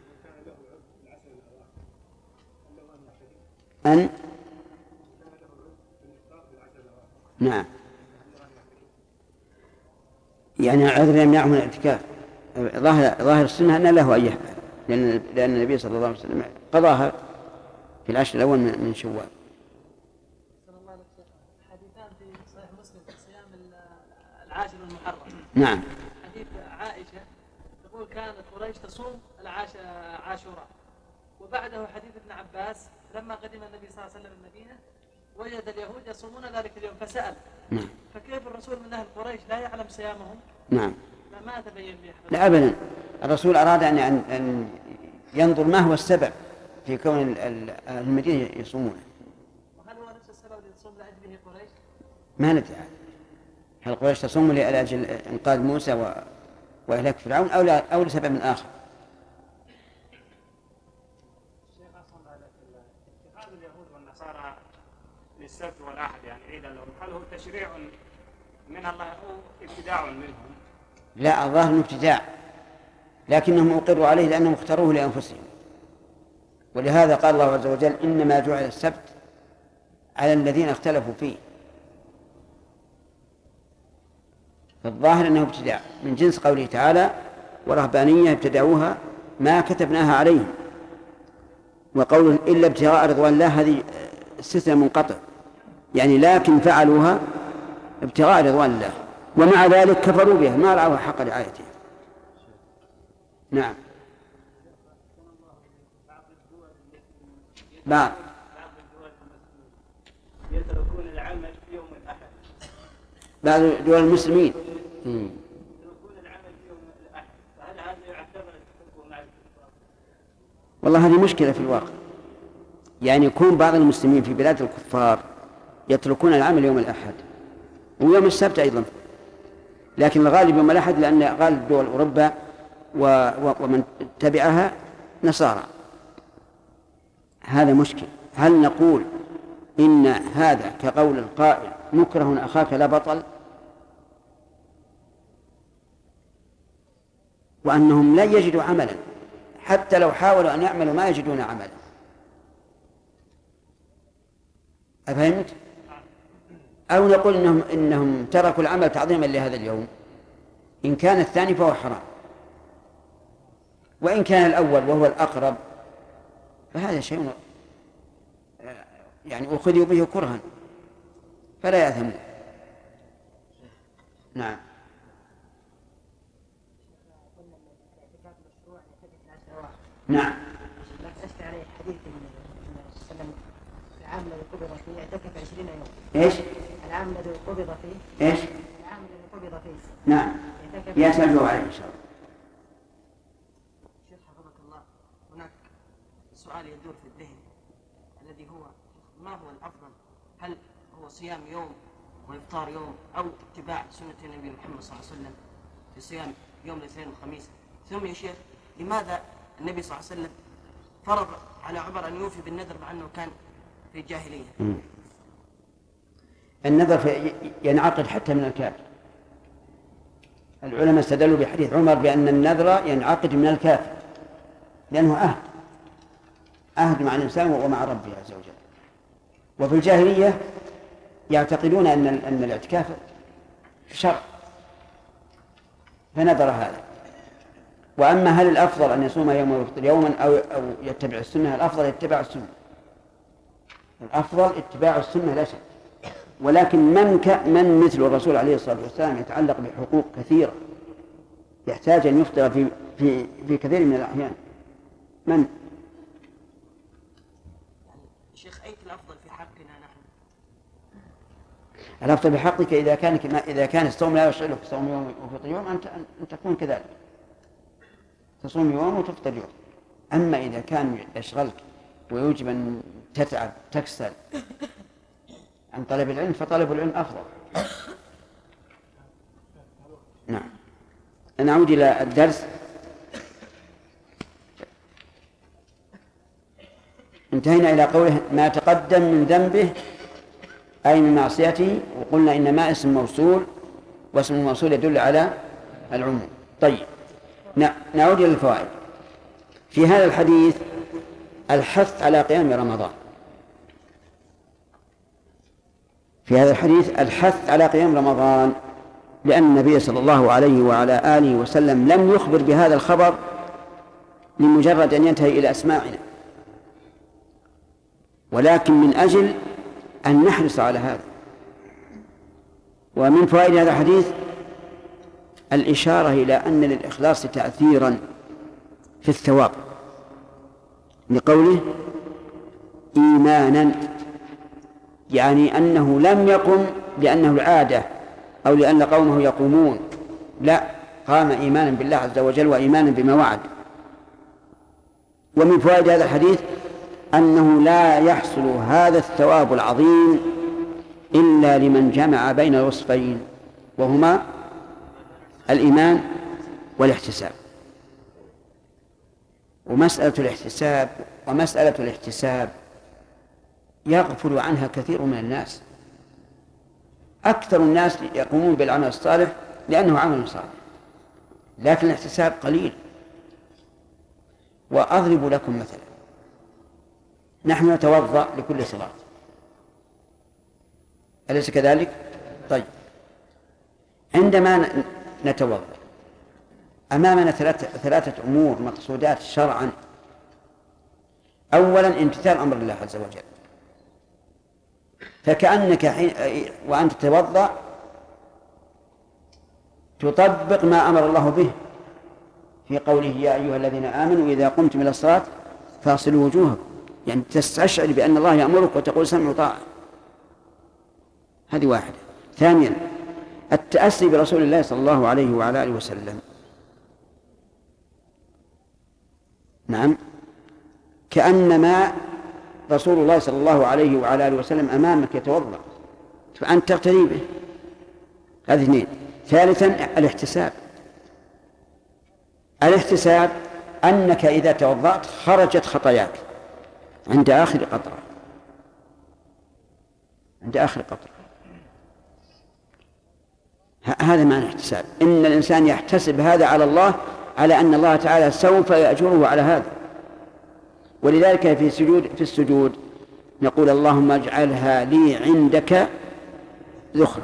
نعم. يعني عذر يمنعه من الاعتكاف. ظاهر السنة أن له أن يفعل لأن النبي صلى الله عليه وسلم قضاها في العشر الأول من شوال. حديثان في صحيح مسلم في صيام العاشر المحرم. نعم. حديث عائشة تقول كانت قريش تصوم عاشوراء، وبعده حديث ابن عباس لما قدم النبي صلى الله عليه وسلم المدينة وجد اليهود يصومون ذلك اليوم فسأل. نعم. فكيف الرسول من أهل قريش لا يعلم صيامهم؟ نعم. ما تبين به. لا أبدا. الرسول أراد أن ينظر ما هو السبب في كون المدينة يصومونه. وهل هو نفس السبب الذي تصوم لأجله قريش؟ ما ندري. هل قريش تصوم لأجل إنقاذ موسى وإهلاك فرعون أو لسبب آخر؟ الشيخ أصلا اتخاذ اليهود والنصارى للسبت والأحد يعني عيدا لهم، هل هو تشريع من الله أو ابتداع منهم؟ لا، الظاهر انه ابتداع، لكنهم أقروا عليه لأنهم اختاروه لأنفسهم، ولهذا قال الله عز وجل إنما جعل السبت على الذين اختلفوا فيه. فالظاهر أنه ابتداع من جنس قوله تعالى ورهبانية ابتدعوها ما كتبناها عليهم، وقوله إلا ابتغاء رضوان الله هذه استثناء منقطع، يعني لكن فعلوها ابتغاء رضوان الله ومع ذلك كفروا بها ما رعوها حق رعايتها. نعم. بعض يتركون العمل في يوم الأحد. بعض دول المسلمين يتركون العمل في يوم الأحد، فهل هذا يعتبر الكفر مع الكفار؟ والله هذه مشكلة في الواقع، يعني يكون بعض المسلمين في بلاد الكفار يتركون العمل يوم الأحد ويوم السبت أيضا، لكن الغالب يوم الأحد لأن غالب دول أوروبا ومن تبعها نصارى. هذا مشكل. هل نقول إن هذا كقول القائل مكره أخاك لا بطل، وأنهم لا يجدوا عملا حتى لو حاولوا أن يعملوا ما يجدون عملا؟ أفهمت؟ أو نقول إنهم تركوا العمل تعظيما لهذا اليوم؟ إن كان الثاني فهو حرام، وإن كان الأول وهو الأقرب فهذا شيء يعني أخذوا به كرها فلا يأثمون. نعم. نعم. أشكى عليه حديث وسلم العام الذي قبض فيه اعتكف 20 يوم. إيش؟ العام الذي قبض فيه. إيش؟ العام الذي قبض فيه. نعم. يسأل عليه إن شاء الله. شيخ حفظك الله، هناك سؤال يدور في الذهن الذي هو ما هو الأفضل؟ هل هو صيام يوم وإفطار يوم أو اتباع سنة النبي محمد صلى الله عليه وسلم في صيام يوم الاثنين والخميس؟ ثم يا شيخ لماذا النبي صلى الله عليه وسلم فرض على عمر أن يوفي بالنذر مع أنه كان في الجاهلية؟ النذر ينعقد حتى من الكافر. العلماء استدلوا بحديث عمر بأن النذر ينعقد من الكافر لأنه عهد مع الإنسان ومع ربه عز وجل. وفي الجاهلية يعتقدون أن الاعتكاف شرع فنذر هذا. وأما هل الأفضل أن يصوم يوم ويفطر يوما أو يتبع السنة؟ الأفضل يتبع السنة، الأفضل اتباع السنة لا شك. ولكن من مثل الرسول عليه الصلاة والسلام يتعلق بحقوق كثيرة يحتاج أن يفطر في كثير من الأحيان. من؟ شيخ أي الأفضل في حقنا نحن؟ الأفضل بحقك إذا كان الصوم لا يشغلك صوم يوم وفطر يوم أن تكون كذلك، تصوم يوم وتفطر يوم. أما إذا كان يشغلك ويجب أن تتعب تكسل عن طلب العلم فطلب العلم أفضل. نعم. نعود إلى الدرس. انتهينا إلى قوله ما تقدم من ذنبه أي من معصيته، وقلنا إن ما اسم موصول، واسم الموصول يدل على العموم. طيب نعود إلى الفوائد. في هذا الحديث الحث على قيام رمضان. في هذا الحديث الحث على قيام رمضان، لأن النبي صلى الله عليه وعلى آله وسلم لم يخبر بهذا الخبر لمجرد أن ينتهي إلى أسماعنا، ولكن من أجل أن نحرص على هذا. ومن فوائد هذا الحديث الإشارة إلى أن للإخلاص تأثيرا في الثواب، لقوله إيمانا، يعني أنه لم يقم لأنه العادة أو لأن قومه يقومون، لا، قام إيمانا بالله عز وجل وإيمانا بما وعد. ومن فوائد هذا الحديث أنه لا يحصل هذا الثواب العظيم إلا لمن جمع بين الوصفين، وهما الإيمان والاحتساب. ومسألة الاحتساب يغفل عنها كثير من الناس. أكثر الناس يقومون بالعمل الصالح لأنه عمل صالح، لكن الاحتساب قليل. وأضرب لكم مثلا، نحن نتوضأ لكل صلاة، أليس كذلك؟ طيب، عندما نتوضأ أمامنا ثلاثة أمور مقصودات شرعا. أولا امتثال أمر الله عز وجل، فكأنك وأنت تتوضأ تطبق ما أمر الله به في قوله يا أيها الذين آمنوا إذا قمتم إلى الصلاة فاغسلوا وجوهكم، يعني تستشعر بأن الله يأمرك وتقول سمع وطاعة. هذه واحدة. ثانيا التأسي برسول الله صلى الله عليه وعلى آله وسلم. نعم، كأنما رسول الله صلى الله عليه وعلى آله وسلم أمامك يتوضأ فأنت تقتدي به. هذه اثنين. ثالثا الاحتساب أنك إذا توضأت خرجت خطاياك عند آخر قطرة، هذا معنى الاحتساب. إن الإنسان يحتسب هذا على الله، على أن الله تعالى سوف يأجره على هذا. ولذلك في السجود نقول اللهم اجعلها لي عندك ذخرا.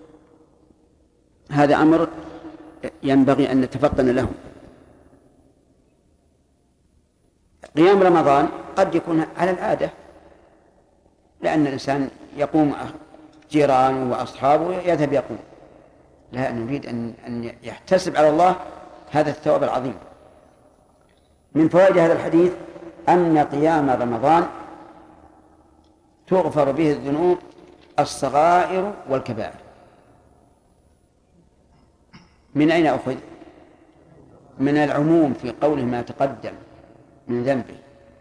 هذا أمر ينبغي أن نتفطن له. قيام رمضان قد يكون على العادة، لأن الإنسان يقوم جيرانه وأصحابه يذهب يقوم. لا، نريد أن يحتسب على الله هذا الثواب العظيم. من فوائد هذا الحديث أن قيام رمضان تغفر به الذنوب الصغائر والكبائر. من أين أخذ؟ من العموم في قوله ما تقدم من ذنبه.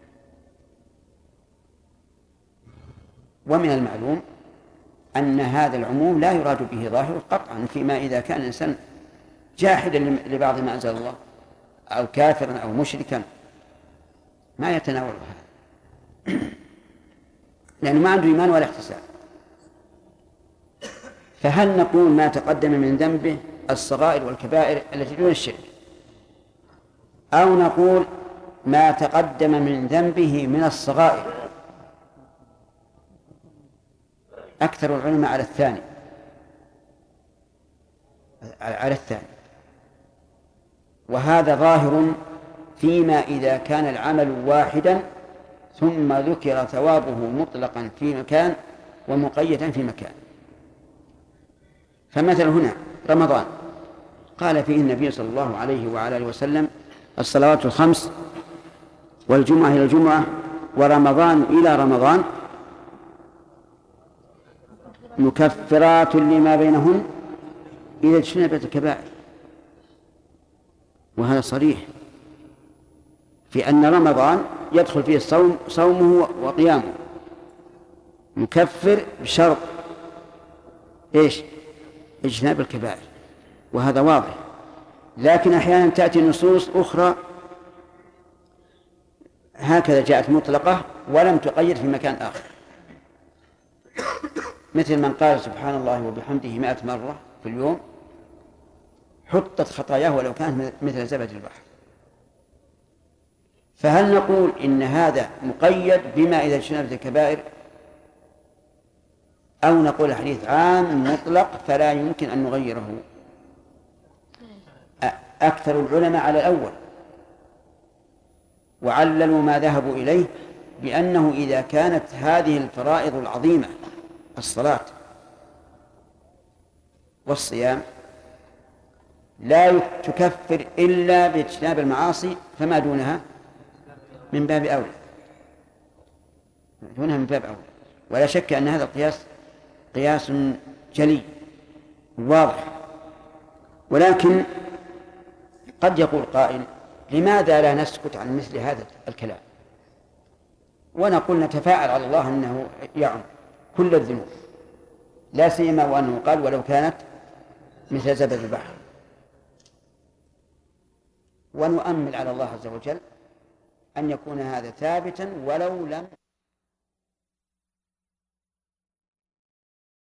ومن المعلوم أن هذا العموم لا يراد به ظاهر قطعا، فيما إذا كان الإنسان جاحدا لبعض ما أنزل الله أو كافرا أو مشركا ما يتناول هذا لأنه ما عنده إيمان ولا احتساب. فهل نقول ما تقدم من ذنبه الصغائر والكبائر التي دون الشرك، أو نقول ما تقدم من ذنبه من الصغائر؟ أكثر العلماء على الثاني، وهذا ظاهر فيما إذا كان العمل واحدا ثم ذكر ثوابه مطلقا في مكان ومقيدا في مكان. فمثل هنا رمضان قال فيه النبي صلى الله عليه وعلى آله وسلم: الصلوات الخمس والجمعة إلى الجمعة ورمضان إلى رمضان مكفرات لما بينهن إذا اجتنبت الكبائر. وهذا صريح في أن رمضان يدخل فيه الصوم صومه وقيامه مكفر بشرط إيش؟ اجتناب الكبائر، وهذا واضح. لكن أحيانا تأتي نصوص أخرى هكذا جاءت مطلقة ولم تقيد في مكان آخر، مثل من قال سبحان الله وبحمده 100 مرة في اليوم حطت خطاياه ولو كانت مثل زبد البحر. فهل نقول إن هذا مقيد بما إذا اجتنبت الكبائر، أو نقول الحديث عام مطلق فلا يمكن أن نغيره؟ أكثر العلماء على الأول، وعللوا ما ذهبوا إليه بأنه إذا كانت هذه الفرائض العظيمة الصلاة والصيام لا تكفر إلا باجتناب المعاصي فما دونها من باب أولى، ولا شك أن هذا القياس قياس جلي واضح. ولكن قد يقول قائل: لماذا لا نسكت عن مثل هذا الكلام ونقول نتفاعل على الله أنه يعم كل الذنوب، لا سيما وأنه قال ولو كانت مثل زبد البحر، ونؤمل على الله عز وجل أن يكون هذا ثابتا ولو لم